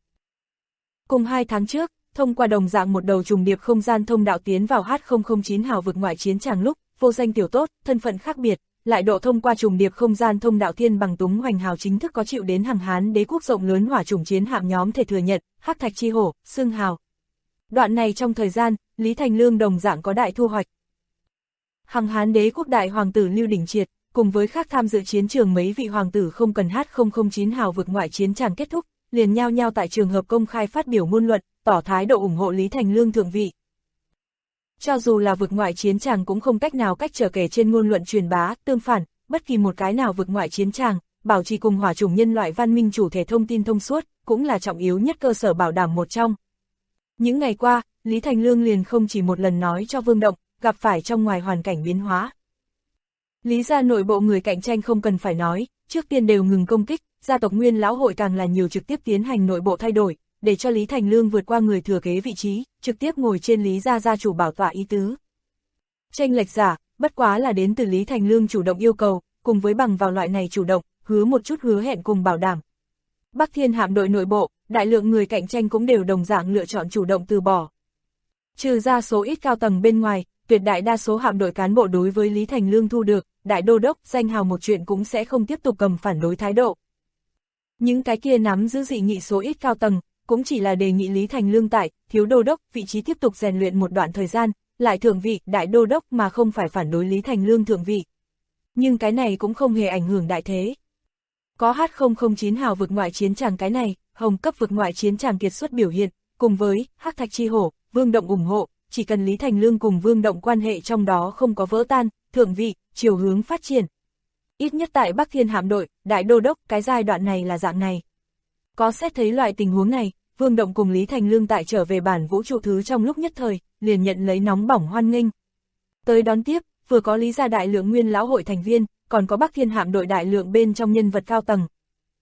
Cùng 2 tháng trước, thông qua đồng dạng một đầu trùng điệp không gian thông đạo tiến vào H009 hào vực ngoại chiến tràng lúc, vô danh tiểu tốt, thân phận khác biệt, lại độ thông qua trùng điệp không gian thông đạo thiên bằng túng hoành hào chính thức có chịu đến Hằng Hán đế quốc rộng lớn hỏa chủng chiến hạm nhóm thể thừa nhận, Hắc Thạch Chi Hổ, xưng hào. Đoạn này trong thời gian, Lý Thành Lương đồng dạng có đại thu hoạch. Hằng Hán đế quốc đại hoàng tử Lưu Đỉnh Triệt, cùng với khác tham dự chiến trường mấy vị hoàng tử không cần H009 hào vực ngoại chiến tràng kết thúc, liền nhao nhao tại trường hợp công khai phát biểu ngôn luận, tỏ thái độ ủng hộ Lý Thành Lương thượng vị. Cho dù là vực ngoại chiến tràng cũng không cách nào cách trở kể trên ngôn luận truyền bá, tương phản, bất kỳ một cái nào vực ngoại chiến tràng, bảo trì cùng hỏa chủng nhân loại văn minh chủ thể thông tin thông suốt, cũng là trọng yếu nhất cơ sở bảo đảm một trong. Những ngày qua, Lý Thành Lương liền không chỉ một lần nói cho Vương Động, gặp phải trong ngoài hoàn cảnh biến hóa. Lý gia nội bộ người cạnh tranh không cần phải nói, trước tiên đều ngừng công kích, gia tộc Nguyên lão hội càng là nhiều trực tiếp tiến hành nội bộ thay đổi, để cho Lý Thành Lương vượt qua người thừa kế vị trí, trực tiếp ngồi trên Lý gia gia chủ bảo tọa ý tứ. Chênh lệch giả, bất quá là đến từ Lý Thành Lương chủ động yêu cầu, cùng với bằng vào loại này chủ động, hứa một chút hứa hẹn cùng bảo đảm. Bắc Thiên hạm đội nội bộ, đại lượng người cạnh tranh cũng đều đồng dạng lựa chọn chủ động từ bỏ. Trừ ra số ít cao tầng bên ngoài, tuyệt đại đa số hạm đội cán bộ đối với Lý Thành Lương thu được, đại đô đốc, danh hào một chuyện cũng sẽ không tiếp tục cầm phản đối thái độ. Những cái kia nắm giữ dị nghị số ít cao tầng, cũng chỉ là đề nghị Lý Thành Lương tại, thiếu đô đốc, vị trí tiếp tục rèn luyện một đoạn thời gian, lại thượng vị, đại đô đốc mà không phải phản đối Lý Thành Lương thượng vị. Nhưng cái này cũng không hề ảnh hưởng đại thế. Có H009 hào vực ngoại chiến tràng cái này, hồng cấp vực ngoại chiến tràng kiệt xuất biểu hiện, cùng với Hắc Thạch Chi Hổ, Vương Động ủng hộ, chỉ cần Lý Thành Lương cùng Vương Động quan hệ trong đó không có vỡ tan, thượng vị, chiều hướng phát triển. Ít nhất tại Bắc Thiên hạm đội, đại đô đốc, cái giai đoạn này là dạng này. Có xét thấy loại tình huống này, Vương Động cùng Lý Thành Lương tại trở về bản vũ trụ thứ trong lúc nhất thời, liền nhận lấy nóng bỏng hoan nghênh. Tới đón tiếp, vừa có Lý gia đại lượng nguyên lão hội thành viên, còn có Bắc Thiên hạm đội đại lượng bên trong nhân vật cao tầng.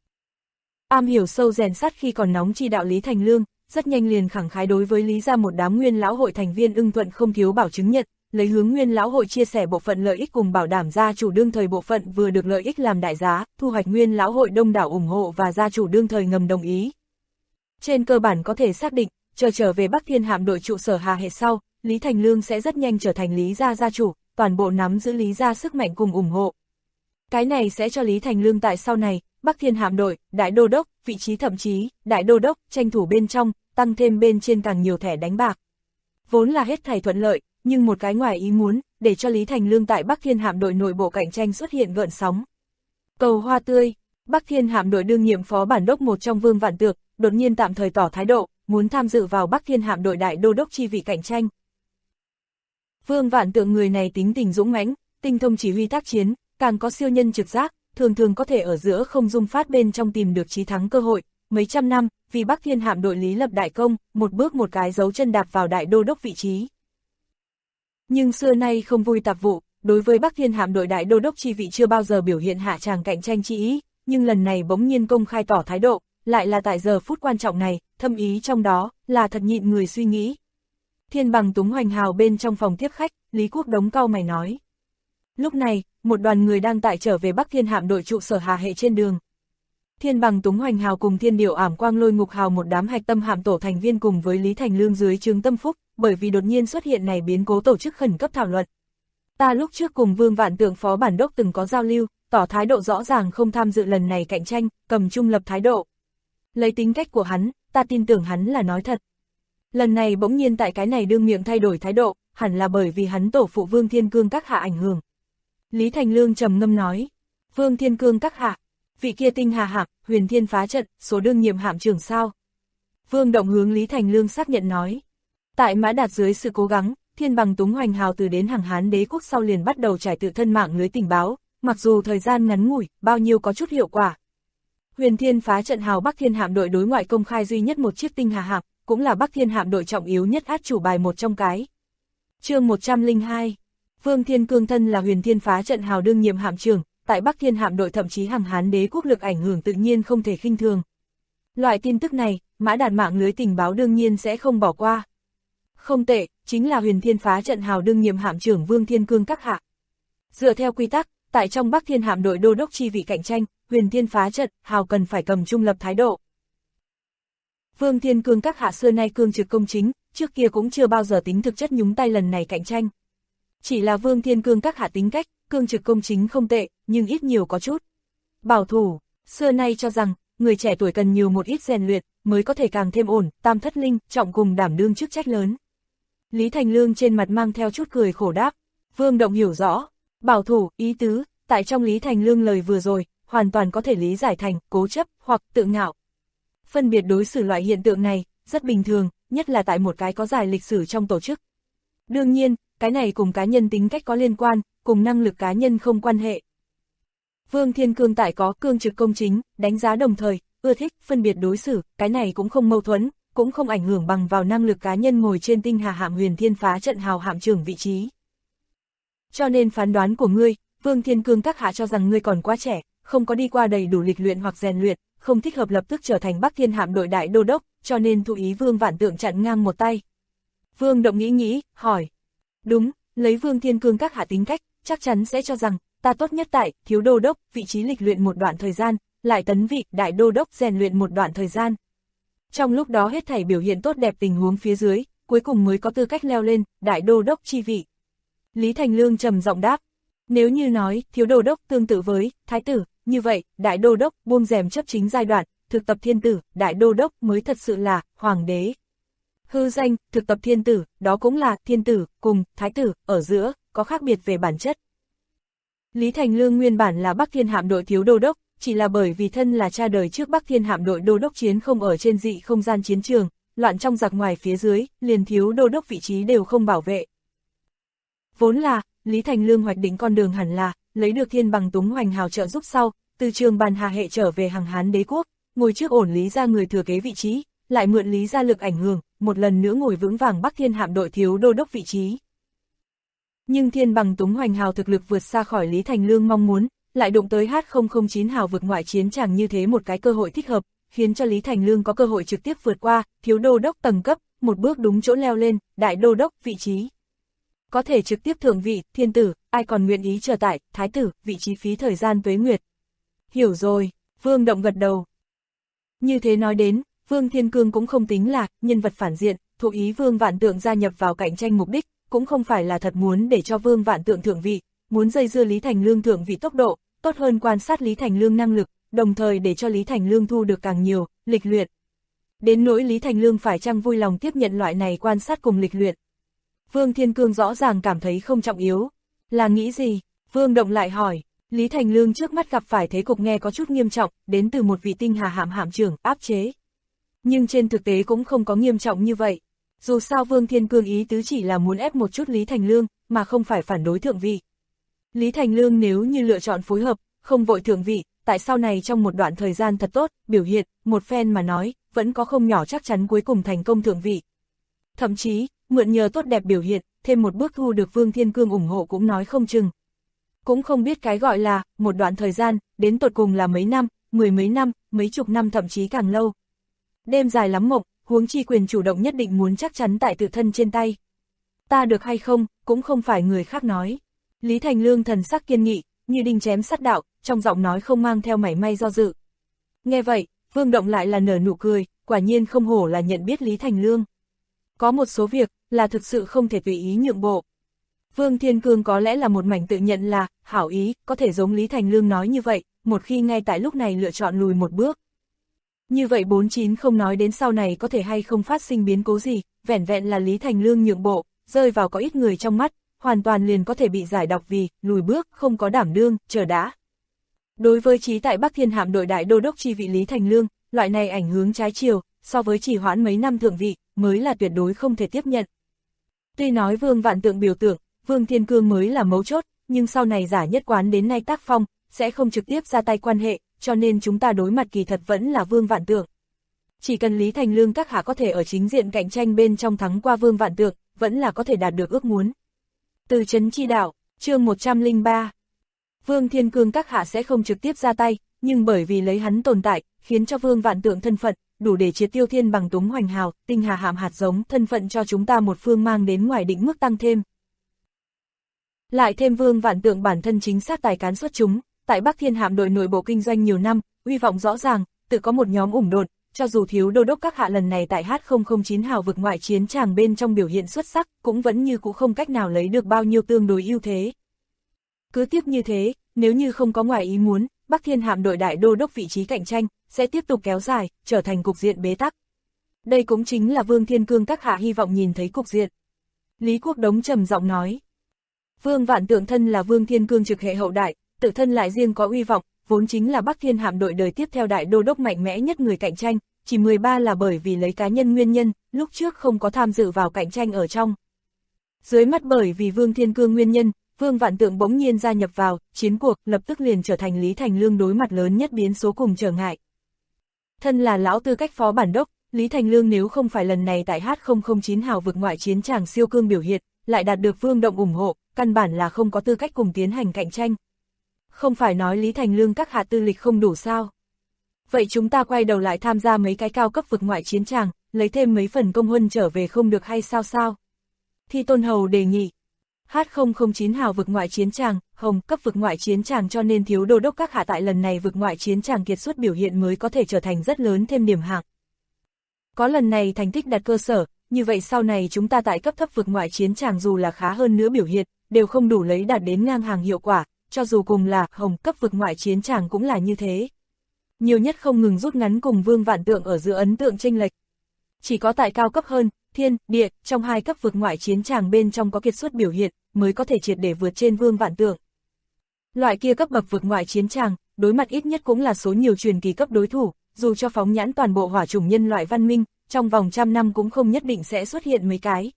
Am hiểu sâu rèn sắt khi còn nóng chi đạo Lý Thành Lương, rất nhanh liền khẳng khái đối với Lý gia một đám nguyên lão hội thành viên ưng thuận không thiếu bảo chứng nhận, lấy hướng nguyên lão hội chia sẻ bộ phận lợi ích cùng bảo đảm gia chủ đương thời bộ phận vừa được lợi ích làm đại giá, thu hoạch nguyên lão hội đông đảo ủng hộ và gia chủ đương thời ngầm đồng ý. Trên cơ bản có thể xác định, trở về Bắc Thiên hạm đội trụ sở Hà Hệ sau, Lý Thành Lương sẽ rất nhanh trở thành Lý gia gia chủ, toàn bộ nắm giữ Lý gia sức mạnh cùng ủng hộ. Cái này sẽ cho Lý Thành Lương tại sau này, Bắc Thiên hạm đội, đại đô đốc, vị trí thậm chí, đại đô đốc, tranh thủ bên trong, tăng thêm bên trên càng nhiều thẻ đánh bạc. Vốn là hết thảy thuận lợi, nhưng một cái ngoài ý muốn, để cho Lý Thành Lương tại Bắc Thiên hạm đội nội bộ cạnh tranh xuất hiện gợn sóng. Cầu hoa tươi, Bắc Thiên hạm đội đương nhiệm phó bản đốc một trong Vương Vạn Tược, đột nhiên tạm thời tỏ thái độ, muốn tham dự vào Bắc Thiên hạm đội đại đô đốc chi vị cạnh tranh. Vương Vạn Tược người này tính tình dũng mãnh, tinh thông chỉ huy tác chiến, càng có siêu nhân trực giác, thường thường có thể ở giữa không dung phát bên trong tìm được chí thắng cơ hội. Mấy trăm năm, vì Bắc Thiên hạm đội lý lập đại công, một bước một cái dấu chân đạp vào đại đô đốc vị trí. Nhưng xưa nay không vui tạp vụ, đối với Bắc Thiên hạm đội đại đô đốc chi vị chưa bao giờ biểu hiện hạ tràng cạnh tranh chi ý, nhưng lần này bỗng nhiên công khai tỏ thái độ, lại là tại giờ phút quan trọng này, thâm ý trong đó, là thật nhịn người suy nghĩ. Thiên Bằng Túng hoành hào bên trong phòng tiếp khách, Lý Quốc Đống cau mày nói. Lúc này, một đoàn người đang tại trở về Bắc Thiên hạm đội trụ sở Hà Hệ trên đường. Thiên Bằng Túng hoành hào cùng Thiên Điệu ảm quang lôi ngục hào một đám hạch tâm hạm tổ thành viên cùng với Lý Thành Lương dưới trướng tâm phúc, bởi vì đột nhiên xuất hiện này biến cố tổ chức khẩn cấp thảo luận. Ta lúc trước cùng Vương Vạn Tượng phó bản đốc từng có giao lưu, tỏ thái độ rõ ràng không tham dự lần này cạnh tranh, cầm trung lập thái độ. Lấy tính cách của hắn, ta tin tưởng hắn là nói thật. Lần này bỗng nhiên tại cái này đương miệng thay đổi thái độ, hẳn là bởi vì hắn tổ phụ Vương Thiên Cương các hạ ảnh hưởng. Lý Thành Lương trầm ngâm nói, Vương Thiên Cương các hạ, vị kia tinh hà hạm, huyền thiên phá trận, số đương nhiệm hạm trưởng sao? Vương Động hướng Lý Thành Lương xác nhận nói. Tại Mã Đạt dưới sự cố gắng, Thiên Bằng Túng hoành hào từ đến hàng Hán đế quốc sau liền bắt đầu trải tự thân mạng lưới tình báo, mặc dù thời gian ngắn ngủi, bao nhiêu có chút hiệu quả. Huyền thiên phá trận hào Bắc Thiên hạm đội đối ngoại công khai duy nhất một chiếc tinh hà hạm, cũng là Bắc Thiên hạm đội trọng yếu nhất át chủ bài một trong cái. Chương 102. Vương Thiên Cương thân là huyền thiên phá trận hào đương nhiệm hạm trưởng, tại Bắc Thiên hạm đội thậm chí hàng Hán đế quốc lực ảnh hưởng tự nhiên không thể khinh thường. Loại tin tức này, Mã Đạt mạng lưới tình báo đương nhiên sẽ không bỏ qua. Không tệ, chính là huyền thiên phá trận hào đương nhiệm hạm trưởng Vương Thiên Cương các hạ. Dựa theo quy tắc, tại trong Bắc Thiên hạm đội đô đốc chi vị cạnh tranh, huyền thiên phá trận hào cần phải cầm trung lập thái độ. Vương Thiên Cương các hạ xưa nay cương trực công chính, trước kia cũng chưa bao giờ tính thực chất nhúng tay lần này cạnh tranh. Chỉ là Vương Thiên Cương các hạ tính cách, cương trực công chính không tệ, nhưng ít nhiều có chút bảo thủ, xưa nay cho rằng, người trẻ tuổi cần nhiều một ít rèn luyện, mới có thể càng thêm ổn, tam thất linh, trọng cùng đảm đương chức trách lớn. Lý Thành Lương trên mặt mang theo chút cười khổ đáp, Vương Động hiểu rõ, bảo thủ, ý tứ, tại trong Lý Thành Lương lời vừa rồi, hoàn toàn có thể lý giải thành, cố chấp, hoặc tự ngạo. Phân biệt đối xử loại hiện tượng này, rất bình thường, nhất là tại một cái có dài lịch sử trong tổ chức. Đương nhiên, cái này cùng cá nhân tính cách có liên quan, cùng năng lực cá nhân không quan hệ. Vương Thiên Cương tại có cương trực công chính, đánh giá đồng thời, ưa thích, phân biệt đối xử, cái này cũng không mâu thuẫn, cũng không ảnh hưởng bằng vào năng lực cá nhân ngồi trên tinh hà hạm huyền thiên phá trận hào hạm trưởng vị trí. Cho nên phán đoán của ngươi, Vương Thiên Cương các hạ cho rằng ngươi còn quá trẻ, không có đi qua đầy đủ lịch luyện hoặc rèn luyện, không thích hợp lập tức trở thành Bắc Thiên hạm đội đại đô đốc, cho nên thụ ý Vương Vạn Tượng chặn ngang một tay. Vương Động nghĩ, hỏi. Đúng, lấy Vương Thiên Cương các hạ tính cách, chắc chắn sẽ cho rằng, ta tốt nhất tại, thiếu đô đốc, vị trí lịch luyện một đoạn thời gian, lại tấn vị, đại đô đốc rèn luyện một đoạn thời gian. Trong lúc đó hết thảy biểu hiện tốt đẹp tình huống phía dưới, cuối cùng mới có tư cách leo lên, đại đô đốc chi vị. Lý Thành Lương trầm giọng đáp, nếu như nói, thiếu đô đốc tương tự với, thái tử, như vậy, đại đô đốc, buông rèm chấp chính giai đoạn, thực tập thiên tử, đại đô đốc mới thật sự là, hoàng đế. Hư danh, thực tập thiên tử, đó cũng là, thiên tử, cùng, thái tử, ở giữa, có khác biệt về bản chất. Lý Thành Lương nguyên bản là Bắc Thiên hạm đội thiếu đô đốc, chỉ là bởi vì thân là cha đời trước Bắc Thiên hạm đội đô đốc chiến không ở trên dị không gian chiến trường, loạn trong giặc ngoài phía dưới, liền thiếu đô đốc vị trí đều không bảo vệ. Vốn là, Lý Thành Lương hoạch định con đường hẳn là, lấy được Thiên Bằng Túng hoành hào trợ giúp sau, từ trường bàn Hà Hệ trở về hàng Hán đế quốc, ngồi trước ổn Lý gia người thừa kế vị trí, lại mượn Lý gia lực ảnh hưởng, một lần nữa ngồi vững vàng Bắc Thiên hạm đội thiếu đô đốc vị trí. Nhưng Thiên Bằng Túng Hoành Hào thực lực vượt xa khỏi Lý Thành Lương mong muốn, lại đụng tới H009 hào vực ngoại chiến tràng như thế một cái cơ hội thích hợp, khiến cho Lý Thành Lương có cơ hội trực tiếp vượt qua thiếu đô đốc tầng cấp, một bước đúng chỗ leo lên đại đô đốc vị trí. Có thể trực tiếp thượng vị, thiên tử, ai còn nguyện ý chờ tại thái tử, vị trí phí thời gian tuế nguyệt. Hiểu rồi, Vương Động gật đầu. Như thế nói đến, Vương Thiên Cương cũng không tính là nhân vật phản diện, thụ ý Vương Vạn Tượng gia nhập vào cạnh tranh mục đích, cũng không phải là thật muốn để cho Vương Vạn Tượng thượng vị, muốn dây dưa Lý Thành Lương thượng vị tốc độ, tốt hơn quan sát Lý Thành Lương năng lực, đồng thời để cho Lý Thành Lương thu được càng nhiều lịch luyện. Đến nỗi Lý Thành Lương phải chăng vui lòng tiếp nhận loại này quan sát cùng lịch luyện. Vương Thiên Cương rõ ràng cảm thấy không trọng yếu. Là nghĩ gì? Vương Động lại hỏi. Lý Thành Lương trước mắt gặp phải thế cục nghe có chút nghiêm trọng, đến từ một vị tinh hà hạm trưởng áp chế. Nhưng trên thực tế cũng không có nghiêm trọng như vậy. Dù sao Vương Thiên Cương ý tứ chỉ là muốn ép một chút Lý Thành Lương, mà không phải phản đối thượng vị. Lý Thành Lương nếu như lựa chọn phối hợp, không vội thượng vị, tại sau này trong một đoạn thời gian thật tốt, biểu hiện, một phen mà nói, vẫn có không nhỏ chắc chắn cuối cùng thành công thượng vị. Thậm chí, mượn nhờ tốt đẹp biểu hiện, thêm một bước thu được Vương Thiên Cương ủng hộ cũng nói không chừng. Cũng không biết cái gọi là, một đoạn thời gian, đến tột cùng là mấy năm, mười mấy năm, mấy chục năm thậm chí càng lâu. Đêm dài lắm mộng, huống chi quyền chủ động nhất định muốn chắc chắn tại tự thân trên tay. Ta được hay không, cũng không phải người khác nói. Lý Thành Lương thần sắc kiên nghị, như đinh chém sắt đạo, trong giọng nói không mang theo mảy may do dự. Nghe vậy, Vương Động lại là nở nụ cười, quả nhiên không hổ là nhận biết Lý Thành Lương. Có một số việc, là thực sự không thể tùy ý nhượng bộ. Vương Thiên Cương có lẽ là một mảnh tự nhận là, hảo ý, có thể giống Lý Thành Lương nói như vậy, một khi ngay tại lúc này lựa chọn lùi một bước. Như vậy 49 không nói đến sau này có thể hay không phát sinh biến cố gì, vẻn vẹn là Lý Thành Lương nhượng bộ, rơi vào có ít người trong mắt, hoàn toàn liền có thể bị giải đọc vì, lùi bước, không có đảm đương, chờ đã. Đối với trí tại Bắc Thiên hạm đội đại đô đốc chi vị Lý Thành Lương, loại này ảnh hướng trái chiều, so với trì hoãn mấy năm thượng vị, mới là tuyệt đối không thể tiếp nhận. Tuy nói Vương Vạn Tượng biểu tượng, Vương Thiên Cương mới là mấu chốt, nhưng sau này giả nhất quán đến nay tác phong, sẽ không trực tiếp ra tay quan hệ, cho nên chúng ta đối mặt kỳ thật vẫn là Vương Vạn Tượng. Chỉ cần Lý Thành Lương các hạ có thể ở chính diện cạnh tranh bên trong thắng qua Vương Vạn Tượng, vẫn là có thể đạt được ước muốn. Từ Trấn Chi Đạo, chương 103. Vương Thiên Cương các hạ sẽ không trực tiếp ra tay, nhưng bởi vì lấy hắn tồn tại, khiến cho Vương Vạn Tượng thân phận, đủ để triệt tiêu Thiên Bằng Túng Hoành Hào, tinh hà hạm hạt giống, thân phận cho chúng ta một phương mang đến ngoài định mức tăng thêm. Lại thêm Vương Vạn Tượng bản thân chính xác tài cán xuất chúng, tại Bắc Thiên hạm đội nội bộ kinh doanh nhiều năm, uy vọng rõ ràng, tự có một nhóm ủng đột, cho dù thiếu đô đốc các hạ lần này tại H009 hào vực ngoại chiến tràng bên trong biểu hiện xuất sắc, cũng vẫn như cũ không cách nào lấy được bao nhiêu tương đối ưu thế. Cứ tiếp như thế, nếu như không có ngoài ý muốn, Bắc Thiên hạm đội đại đô đốc vị trí cạnh tranh, sẽ tiếp tục kéo dài, trở thành cục diện bế tắc. Đây cũng chính là Vương Thiên Cương các hạ hy vọng nhìn thấy cục diện. Lý Quốc Đống trầm giọng nói. Vương Vạn Tượng thân là Vương Thiên Cương trực hệ hậu đại, tự thân lại riêng có uy vọng, vốn chính là Bắc Thiên hạm đội đời tiếp theo đại đô đốc mạnh mẽ nhất người cạnh tranh, chỉ 13 là bởi vì lấy cá nhân nguyên nhân, lúc trước không có tham dự vào cạnh tranh ở trong. Dưới mắt bởi vì Vương Thiên Cương nguyên nhân, Vương Vạn Tượng bỗng nhiên gia nhập vào, chiến cuộc lập tức liền trở thành Lý Thành Lương đối mặt lớn nhất biến số cùng trở ngại. Thân là lão tư cách phó bản đốc, Lý Thành Lương nếu không phải lần này tại H009 hào vực ngoại chiến tràng siêu cương biểu hiện, lại đạt được Vương Động ủng hộ, căn bản là không có tư cách cùng tiến hành cạnh tranh. Không phải nói Lý Thành Lương các hạ tư lịch không đủ sao? Vậy chúng ta quay đầu lại tham gia mấy cái cao cấp vực ngoại chiến tràng, lấy thêm mấy phần công huân trở về không được hay sao sao? Thi Tôn Hầu đề nghị. H009 hào vực ngoại chiến tràng, hồng cấp vực ngoại chiến tràng cho nên thiếu đô đốc các hạ tại lần này vực ngoại chiến tràng kiệt xuất biểu hiện mới có thể trở thành rất lớn thêm điểm hạng. Có lần này thành tích đặt cơ sở, như vậy sau này chúng ta tại cấp thấp vực ngoại chiến tràng dù là khá hơn nữa biểu hiện, đều không đủ lấy đạt đến ngang hàng hiệu quả, cho dù cùng là hồng cấp vực ngoại chiến tràng cũng là như thế. Nhiều nhất không ngừng rút ngắn cùng Vương Vạn Tượng ở giữa ấn tượng chênh lệch. Chỉ có tại cao cấp hơn, thiên, địa, trong hai cấp vực ngoại chiến tràng bên trong có kiệt xuất biểu hiện, mới có thể triệt để vượt trên Vương Vạn Tượng. Loại kia cấp bậc vực ngoại chiến tràng, đối mặt ít nhất cũng là số nhiều truyền kỳ cấp đối thủ, dù cho phóng nhãn toàn bộ hỏa chủng nhân loại văn minh, trong vòng trăm năm cũng không nhất định sẽ xuất hiện mấy cái.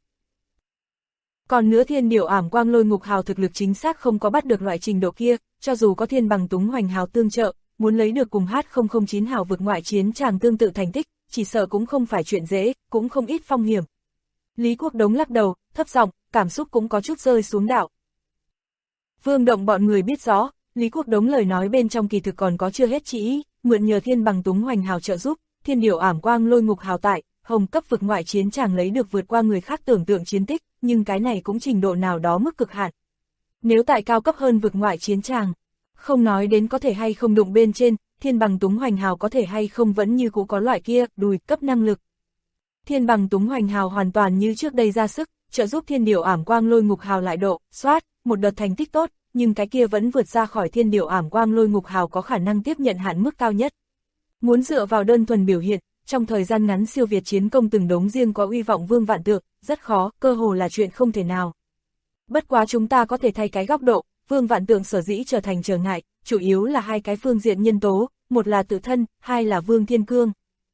Còn nữa Thiên Điểu Ảm Quang Lôi Ngục Hào thực lực chính xác không có bắt được loại trình độ kia, cho dù có Thiên Bằng Túng Hoành Hào tương trợ, muốn lấy được cùng H009 hào vực ngoại chiến tràng tương tự thành tích, chỉ sợ cũng không phải chuyện dễ, cũng không ít phong hiểm. Lý Quốc Đống lắc đầu, thấp giọng, cảm xúc cũng có chút rơi xuống đạo. Vương Động bọn người biết rõ, Lý Quốc Đống lời nói bên trong kỳ thực còn có chưa hết chỉ ý, mượn nhờ Thiên Bằng Túng Hoành hào trợ giúp, Thiên Điểu Ảm Quang Lôi Ngục hào tại, hồng cấp vực ngoại chiến chàng lấy được vượt qua người khác tưởng tượng chiến tích, nhưng cái này cũng trình độ nào đó mức cực hạn. Nếu tại cao cấp hơn vực ngoại chiến chàng, không nói đến có thể hay không đụng bên trên, Thiên Bằng Túng Hoành hào có thể hay không vẫn như cũ có loại kia, đùi cấp năng lực. Thiên Bằng Túng Hoành hào hoàn toàn như trước đây ra sức, trợ giúp Thiên Điểu Ảm Quang Lôi Ngục hào lại độ, soát, một đợt thành tích tốt, nhưng cái kia vẫn vượt ra khỏi Thiên Điểu Ảm Quang Lôi Ngục hào có khả năng tiếp nhận hạn mức cao nhất. Muốn dựa vào đơn thuần biểu hiện, trong thời gian ngắn siêu việt chiến công từng đống riêng có uy vọng Vương Vạn Tượng, rất khó, cơ hồ là chuyện không thể nào. Bất quá chúng ta có thể thay cái góc độ, Vương Vạn Tượng sở dĩ trở thành trở ngại, chủ yếu là hai cái phương diện nhân tố, một là tự thân, hai là Vương Thiên Cương.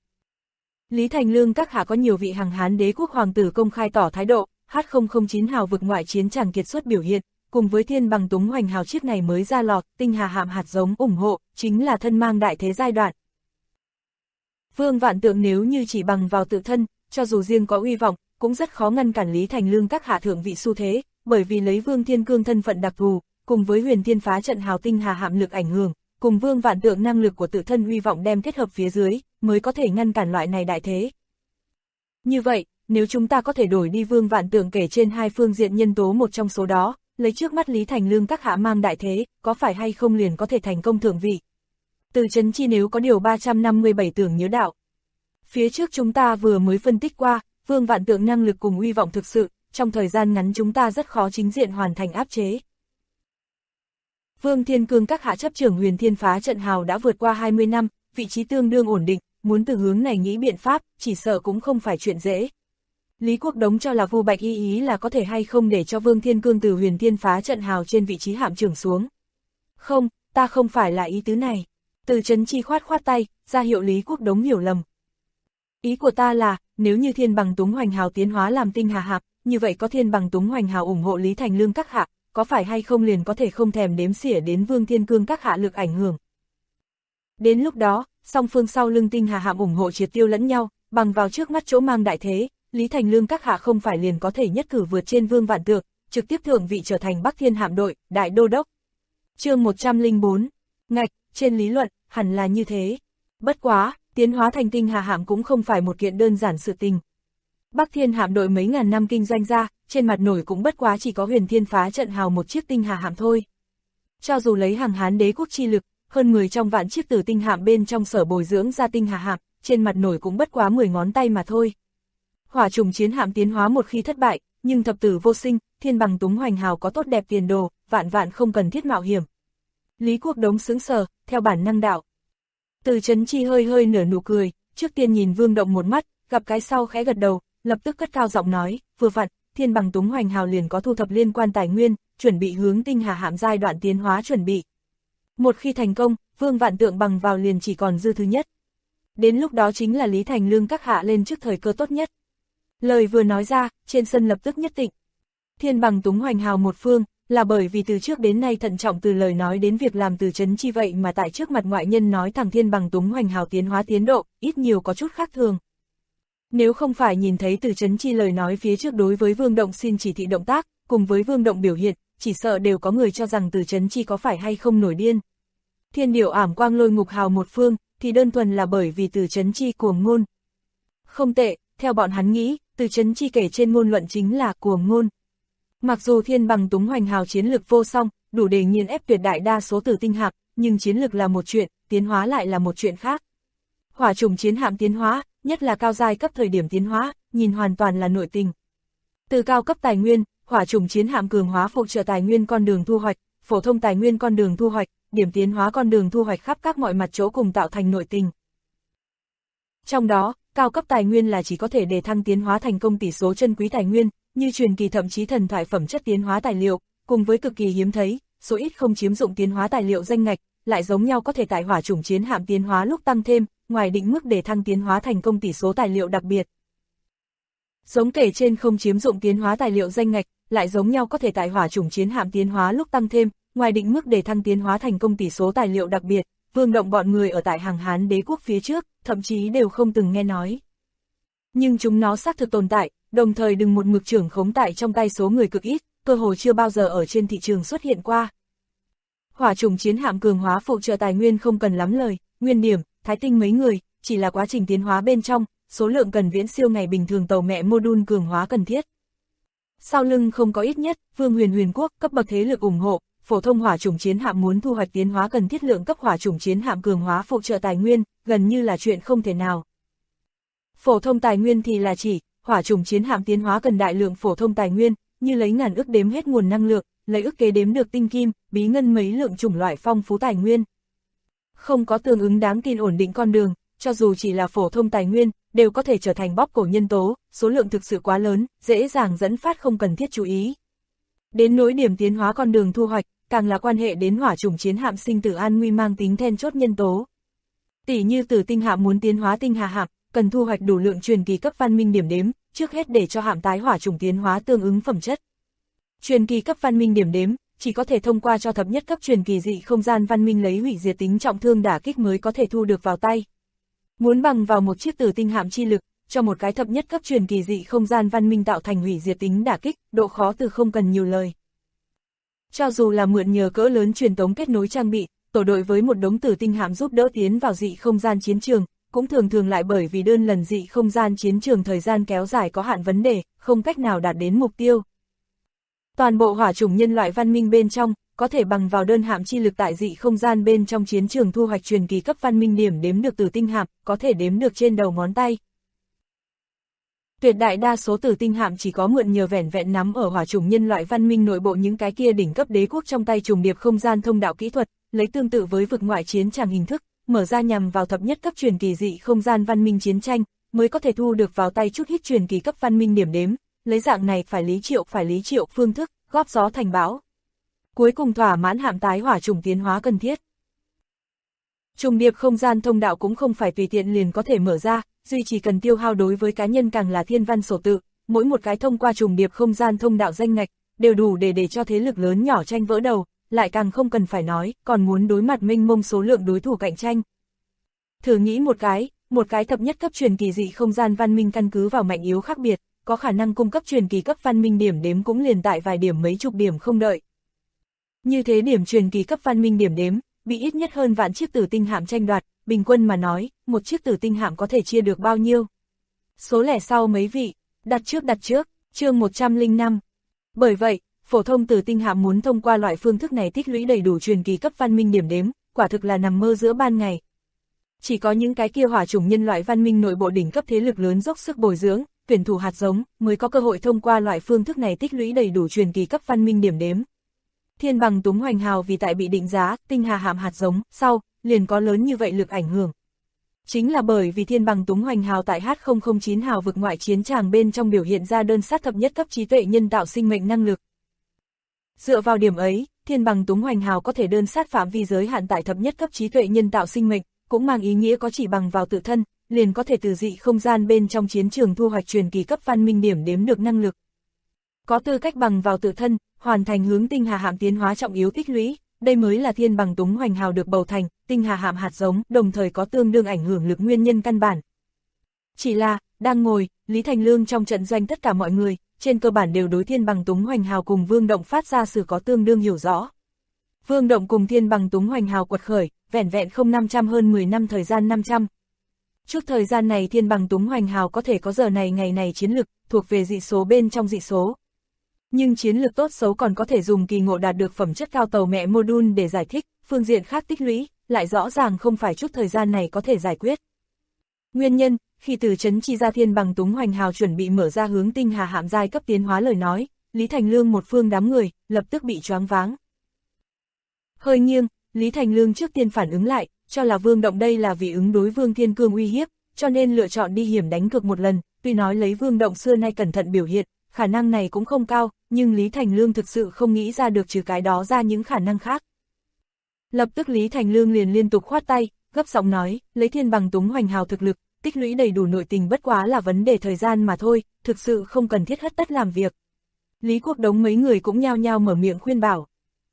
Lý Thành Lương các hạ có nhiều vị hàng Hán đế quốc hoàng tử công khai tỏ thái độ, H009 hào vực ngoại chiến tràng kiệt xuất biểu hiện, cùng với Thiên Bằng Túng Hoành hào chiếc này mới ra lọt, tinh hà hạm hạt giống ủng hộ, chính là thân mang đại thế giai đoạn. Vương Vạn Tượng nếu như chỉ bằng vào tự thân, cho dù riêng có uy vọng, cũng rất khó ngăn cản Lý Thành Lương các hạ thượng vị xu thế, bởi vì lấy Vương Thiên Cương thân phận đặc thù, cùng với Huyền Thiên phá trận hào tinh hà hạm lực ảnh hưởng, cùng Vương Vạn Tượng năng lực của tự thân uy vọng đem kết hợp phía dưới, mới có thể ngăn cản loại này đại thế. Như vậy, nếu chúng ta có thể đổi đi Vương Vạn Tượng kể trên hai phương diện nhân tố một trong số đó, lấy trước mắt Lý Thành Lương các hạ mang đại thế, có phải hay không liền có thể thành công thượng vị? Từ Trấn Chi nếu có điều 357 tưởng nhớ đạo. Phía trước chúng ta vừa mới phân tích qua, Vương Vạn Tượng năng lực cùng uy vọng thực sự, trong thời gian ngắn chúng ta rất khó chính diện hoàn thành áp chế. Vương Thiên Cương các hạ chấp trưởng Huyền Thiên phá trận hào đã vượt qua 20 năm, vị trí tương đương ổn định, muốn từ hướng này nghĩ biện pháp, chỉ sợ cũng không phải chuyện dễ. Lý Quốc Đống cho là Vu Bạch ý là có thể hay không để cho Vương Thiên Cương từ Huyền Thiên phá trận hào trên vị trí hạm trưởng xuống. Không, ta không phải là ý tứ này. Từ Trấn Chi khoát tay, ra hiệu Lý Quốc Đống hiểu lầm. Ý của ta là, nếu như Thiên Bằng Túng Hoành hào tiến hóa làm tinh hà hạp, như vậy có Thiên Bằng Túng Hoành hào ủng hộ Lý Thành Lương các hạ, có phải hay không liền có thể không thèm đếm xỉa đến Vương Thiên Cương các hạ lực ảnh hưởng. Đến lúc đó, song phương sau lưng tinh hà hạm ủng hộ triệt tiêu lẫn nhau, bằng vào trước mắt chỗ mang đại thế, Lý Thành Lương các hạ không phải liền có thể nhất cử vượt trên Vương Vạn Tượng, trực tiếp thượng vị trở thành Bắc Thiên hạm đội, đại đô đốc. Chương 104, ngạch, trên lý luận, hẳn là như thế. Bất quá, tiến hóa thành tinh hà hạm cũng không phải một kiện đơn giản sự tình. Bắc Thiên hạm đội mấy ngàn năm kinh doanh ra, trên mặt nổi cũng bất quá chỉ có Huyền Thiên phá trận hào một chiếc tinh hà hạm thôi. Cho dù lấy hàng Hán đế quốc chi lực, hơn 10 trong vạn chiếc tử tinh hạm bên trong sở bồi dưỡng ra tinh hà hạm, trên mặt nổi cũng bất quá 10 ngón tay mà thôi. Hỏa trùng chiến hạm tiến hóa một khi thất bại, nhưng thập tử vô sinh, Thiên Bằng Túng Hoành hào có tốt đẹp tiền đồ, vạn vạn không cần thiết mạo hiểm. Lý Quốc Đống sững sờ, theo bản năng đạo. Từ Trấn Chi hơi nở nụ cười, trước tiên nhìn Vương Động một mắt, gặp cái sau khẽ gật đầu, lập tức cất cao giọng nói, vừa vặn, Thiên Bằng Túng Hoành hào liền có thu thập liên quan tài nguyên, chuẩn bị hướng tinh hà hạm giai đoạn tiến hóa chuẩn bị. Một khi thành công, Vương Vạn Tượng bằng vào liền chỉ còn dư thứ nhất. Đến lúc đó chính là Lý Thành Lương các hạ lên trước thời cơ tốt nhất. Lời vừa nói ra, trên sân lập tức nhất định. Thiên Bằng Túng Hoành hào một phương, là bởi vì từ trước đến nay thận trọng từ lời nói đến việc làm Từ Trấn Chi vậy mà tại trước mặt ngoại nhân nói thẳng Thiên Bằng Túng Hoành hào tiến hóa tiến độ, ít nhiều có chút khác thường. Nếu không phải nhìn thấy Từ Trấn Chi lời nói phía trước đối với Vương Động xin chỉ thị động tác, cùng với Vương Động biểu hiện, chỉ sợ đều có người cho rằng Từ Trấn Chi có phải hay không nổi điên. Thiên Điểu Ảm Quang Lôi Ngục hào một phương, thì đơn thuần là bởi vì Từ Trấn Chi cuồng ngôn. Không tệ, theo bọn hắn nghĩ, Từ Trấn Chi kể trên ngôn luận chính là cuồng ngôn. Mặc dù Thiên Bằng Túng Hoành hào chiến lực vô song, đủ để nghiền ép tuyệt đại đa số tử tinh hạm, nhưng chiến lực là một chuyện, tiến hóa lại là một chuyện khác. Hỏa trùng chiến hạm tiến hóa, nhất là cao giai cấp thời điểm tiến hóa, nhìn hoàn toàn là nội tình. Từ cao cấp tài nguyên, hỏa trùng chiến hạm cường hóa phụ trợ tài nguyên con đường thu hoạch, phổ thông tài nguyên con đường thu hoạch, điểm tiến hóa con đường thu hoạch khắp các mọi mặt chỗ cùng tạo thành nội tình. Trong đó, cao cấp tài nguyên là chỉ có thể để thăng tiến hóa thành công tỷ số chân quý tài nguyên, như truyền kỳ thậm chí thần thoại phẩm chất tiến hóa tài liệu, cùng với cực kỳ hiếm thấy, số ít không chiếm dụng tiến hóa tài liệu danh ngạch, lại giống nhau có thể tại hỏa chủng chiến hạm tiến hóa lúc tăng thêm, ngoài định mức để thăng tiến hóa thành công tỷ số tài liệu đặc biệt. Giống kể trên không chiếm dụng tiến hóa tài liệu danh ngạch, lại giống nhau có thể tại hỏa chủng chiến hạm tiến hóa lúc tăng thêm, ngoài định mức để thăng tiến hóa thành công tỷ số tài liệu đặc biệt, Vương Động bọn người ở tại Hàng Hán đế quốc phía trước, thậm chí đều không từng nghe nói. Nhưng chúng nó xác thực tồn tại, đồng thời đừng một mực trưởng khống tại trong tay số người cực ít, cơ hồ chưa bao giờ ở trên thị trường xuất hiện qua. Hỏa trùng chiến hạm cường hóa phụ trợ tài nguyên không cần lắm lời, Nguyên Điểm, Thái Tinh mấy người, chỉ là quá trình tiến hóa bên trong, số lượng cần viễn siêu ngày bình thường tàu mẹ module cường hóa cần thiết. Sau lưng không có ít nhất, Vương Huyền Quốc cấp bậc thế lực ủng hộ, phổ thông hỏa trùng chiến hạm muốn thu hoạch tiến hóa cần thiết lượng cấp hỏa trùng chiến hạm cường hóa phụ trợ tài nguyên, gần như là chuyện không thể nào. Phổ thông tài nguyên thì là chỉ, hỏa trùng chiến hạm tiến hóa cần đại lượng phổ thông tài nguyên, như lấy ngàn ức đếm hết nguồn năng lượng, lấy ức kế đếm được tinh kim, bí ngân mấy lượng chủng loại phong phú tài nguyên. Không có tương ứng đáng tin ổn định con đường, cho dù chỉ là phổ thông tài nguyên, đều có thể trở thành bóp cổ nhân tố, số lượng thực sự quá lớn, dễ dàng dẫn phát không cần thiết chú ý. Đến nỗi điểm tiến hóa con đường thu hoạch, càng là quan hệ đến hỏa trùng chiến hạm sinh tử an nguy mang tính then chốt nhân tố. Tỷ như Tử Tinh hạm muốn tiến hóa Tinh Hà hạm, cần thu hoạch đủ lượng truyền kỳ cấp văn minh điểm đếm, trước hết để cho hạm tái hỏa trùng tiến hóa tương ứng phẩm chất. Truyền kỳ cấp văn minh điểm đếm, chỉ có thể thông qua cho thập nhất cấp truyền kỳ dị không gian văn minh lấy hủy diệt tính trọng thương đả kích mới có thể thu được vào tay. Muốn bằng vào một chiếc Tử Tinh hạm chi lực, cho một cái thập nhất cấp truyền kỳ dị không gian văn minh tạo thành hủy diệt tính đả kích, độ khó từ không cần nhiều lời. Cho dù là mượn nhờ cỡ lớn truyền tống kết nối trang bị, tổ đội với một đống Tử Tinh hạm giúp đỡ tiến vào dị không gian chiến trường, cũng thường lại bởi vì đơn lần dị không gian chiến trường thời gian kéo dài có hạn vấn đề, không cách nào đạt đến mục tiêu. Toàn bộ hỏa chủng nhân loại văn minh bên trong, có thể bằng vào đơn hạm chi lực tại dị không gian bên trong chiến trường thu hoạch truyền kỳ cấp văn minh điểm đếm được Tử Tinh hạm, có thể đếm được trên đầu ngón tay. Tuyệt đại đa số Tử Tinh hạm chỉ có mượn nhờ vẻn vẹn nắm ở hỏa chủng nhân loại văn minh nội bộ những cái kia đỉnh cấp đế quốc trong tay trùng điệp không gian thông đạo kỹ thuật, lấy tương tự với vực ngoại chiến tràng hình thức, mở ra nhằm vào thập nhất cấp truyền kỳ dị không gian văn minh chiến tranh, mới có thể thu được vào tay chút ít truyền kỳ cấp văn minh điểm đếm, lấy dạng này phải lý triệu phương thức, góp gió thành bão. Cuối cùng thỏa mãn hạm tái hỏa chủng tiến hóa cần thiết. Trùng điệp không gian thông đạo cũng không phải tùy tiện liền có thể mở ra, duy chỉ cần tiêu hao đối với cá nhân càng là thiên văn sổ tự, mỗi một cái thông qua trùng điệp không gian thông đạo danh ngạch, đều đủ để cho thế lực lớn nhỏ tranh vỡ đầu, lại càng không cần phải nói, còn muốn đối mặt mênh mông số lượng đối thủ cạnh tranh. Thử nghĩ một cái thập nhất cấp truyền kỳ dị không gian văn minh căn cứ vào mạnh yếu khác biệt, có khả năng cung cấp truyền kỳ cấp văn minh điểm đếm cũng liền tại vài điểm mấy chục điểm không đợi. Như thế điểm truyền kỳ cấp văn minh điểm đếm, bị ít nhất hơn vạn chiếc Tử Tinh hạm tranh đoạt, bình quân mà nói, một chiếc Tử Tinh hạm có thể chia được bao nhiêu? Số lẻ sau mấy vị, đặt trước, chương 105. Bởi vậy, phổ thông Tử Tinh hạm muốn thông qua loại phương thức này tích lũy đầy đủ truyền kỳ cấp văn minh điểm đếm, quả thực là nằm mơ giữa ban ngày. Chỉ có những cái kia hỏa chủng nhân loại văn minh nội bộ đỉnh cấp thế lực lớn dốc sức bồi dưỡng, tuyển thủ hạt giống, mới có cơ hội thông qua loại phương thức này tích lũy đầy đủ truyền kỳ cấp văn minh điểm đếm. Thiên Bằng Túng Hoành Hào vì tại bị định giá, Tinh Hà hạm hạt giống, sau, liền có lớn như vậy lực ảnh hưởng. Chính là bởi vì Thiên Bằng Túng Hoành Hào tại H009 hào vực ngoại chiến tràng bên trong biểu hiện ra đơn sát thập nhất cấp trí tuệ nhân tạo sinh mệnh năng lực. Dựa vào điểm ấy, Thiên Bằng Túng Hoành Hào có thể đơn sát phạm vi giới hạn tại thập nhất cấp trí tuệ nhân tạo sinh mệnh, cũng mang ý nghĩa có chỉ bằng vào tự thân, liền có thể từ dị không gian bên trong chiến trường thu hoạch truyền kỳ cấp văn minh điểm đếm được năng lực. Có tư cách bằng vào tự thân, hoàn thành hướng Tinh Hà hạm tiến hóa trọng yếu tích lũy, đây mới là Thiên Bằng Túng Hoành Hào được bầu thành, Tinh Hà hạm hạt giống, đồng thời có tương đương ảnh hưởng lực nguyên nhân căn bản. Chỉ là, đang ngồi, Lý Thành Lương trong trận doanh tất cả mọi người, trên cơ bản đều đối Thiên Bằng Túng Hoành Hào cùng Vương Động phát ra sự có tương đương hiểu rõ. Vương Động cùng Thiên Bằng Túng Hoành Hào quật khởi, vẻn vẹn không 500 hơn 10 năm thời gian 500. Chút thời gian này Thiên Bằng Túng Hoành Hào có thể có giờ này ngày này chiến lực, thuộc về dị số bên trong dị số. Nhưng chiến lược tốt xấu còn có thể dùng kỳ ngộ đạt được phẩm chất cao tàu mẹ module để giải thích, phương diện khác tích lũy, lại rõ ràng không phải chút thời gian này có thể giải quyết. Nguyên nhân, khi từ trấn chi ra Thiên Bằng Túng Hoành Hào chuẩn bị mở ra hướng Tinh Hà hạm giai cấp tiến hóa lời nói, Lý Thành Lương một phương đám người, lập tức bị choáng váng. Hơi nghiêng, Lý Thành Lương trước tiên phản ứng lại, cho là Vương Động đây là vì ứng đối Vương Thiên Cương uy hiếp, cho nên lựa chọn đi hiểm đánh cược một lần, tuy nói lấy Vương Động xưa nay cẩn thận biểu hiện, khả năng này cũng không cao, nhưng Lý Thành Lương thực sự không nghĩ ra được trừ cái đó ra những khả năng khác. Lập tức Lý Thành Lương liền liên tục khoát tay, gấp giọng nói, lấy Thiên Bằng Túng Hoành Hào thực lực, tích lũy đầy đủ nội tình bất quá là vấn đề thời gian mà thôi, thực sự không cần thiết hất tất làm việc. Lý Quốc Đống mấy người cũng nhao nhao mở miệng khuyên bảo.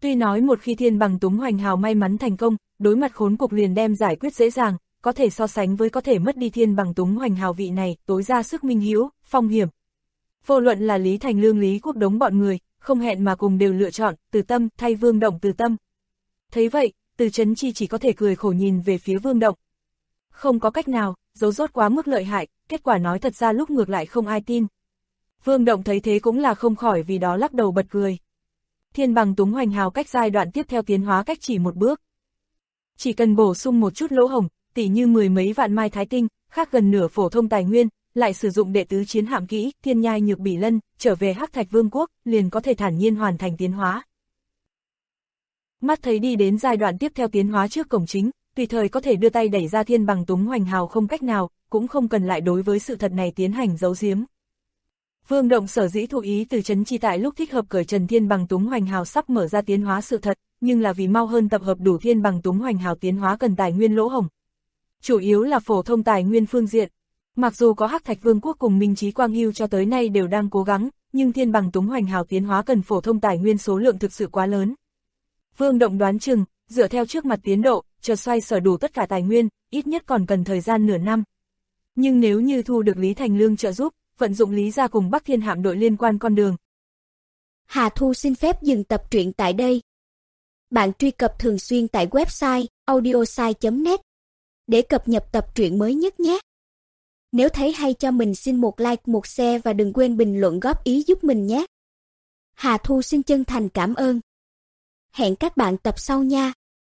Tuy nói một khi Thiên Bằng Túng Hoành Hào may mắn thành công, đối mặt khốn cục liền đem giải quyết dễ dàng, có thể so sánh với có thể mất đi Thiên Bằng Túng Hoành Hào vị này, tối ra sức minh hữu, phong hiểm. Vô luận là Lý Thành Lương Lý Quốc Đống bọn người, không hẹn mà cùng đều lựa chọn Từ Tâm thay Vương Động Từ Tâm. Thấy vậy, Từ Chấn Chi chỉ có thể cười khổ nhìn về phía Vương Động. Không có cách nào, giấu rốt quá mức lợi hại, kết quả nói thật ra lúc ngược lại không ai tin. Vương Động thấy thế cũng là không khỏi vì đó lắc đầu bật cười. Thiên Bằng Túng Hoành Hào cách giai đoạn tiếp theo tiến hóa cách chỉ một bước. Chỉ cần bổ sung một chút lỗ hổng, tỉ như 10 mấy vạn mai thái tinh, khác gần nửa phổ thông tài nguyên, lại sử dụng đệ tứ chiến hạm kỹ, Thiên Nhai Nhược Bỉ Lân, trở về Hắc Thạch Vương quốc, liền có thể thản nhiên hoàn thành tiến hóa. Mắt thấy đi đến giai đoạn tiếp theo tiến hóa trước cổng chính, tùy thời có thể đưa tay đẩy ra Thiên Bằng Túng Hoành Hào không cách nào, cũng không cần lại đối với sự thật này tiến hành giấu giếm. Vương Động sở dĩ thụ ý Từ Chấn Chi tại lúc thích hợp cởi trần Thiên Bằng Túng Hoành Hào sắp mở ra tiến hóa sự thật, nhưng là vì mau hơn tập hợp đủ Thiên Bằng Túng Hoành Hào tiến hóa cần tài nguyên lỗ hổng. Chủ yếu là phổ thông tài nguyên phương diện. Mặc dù có Hắc Thạch Vương quốc cùng Minh Chí Quang Hưu cho tới nay đều đang cố gắng, nhưng Thiên Bằng Túng Hoành Hào tiến hóa cần phổ thông tài nguyên số lượng thực sự quá lớn. Vương Động đoán chừng, dựa theo trước mặt tiến độ, chợt xoay sở đủ tất cả tài nguyên, ít nhất còn cần thời gian nửa năm. Nhưng nếu như thu được Lý Thành Lương trợ giúp, vận dụng Lý gia cùng Bắc Thiên hạm đội liên quan con đường. Hà Thu xin phép dừng tập truyện tại đây. Bạn truy cập thường xuyên tại website audiosai.net để cập nhật tập truyện mới nhất nhé. Nếu thấy hay cho mình xin một like, một share và đừng quên bình luận góp ý giúp mình nhé. Hà Thu xin chân thành cảm ơn. Hẹn các bạn tập sau nha.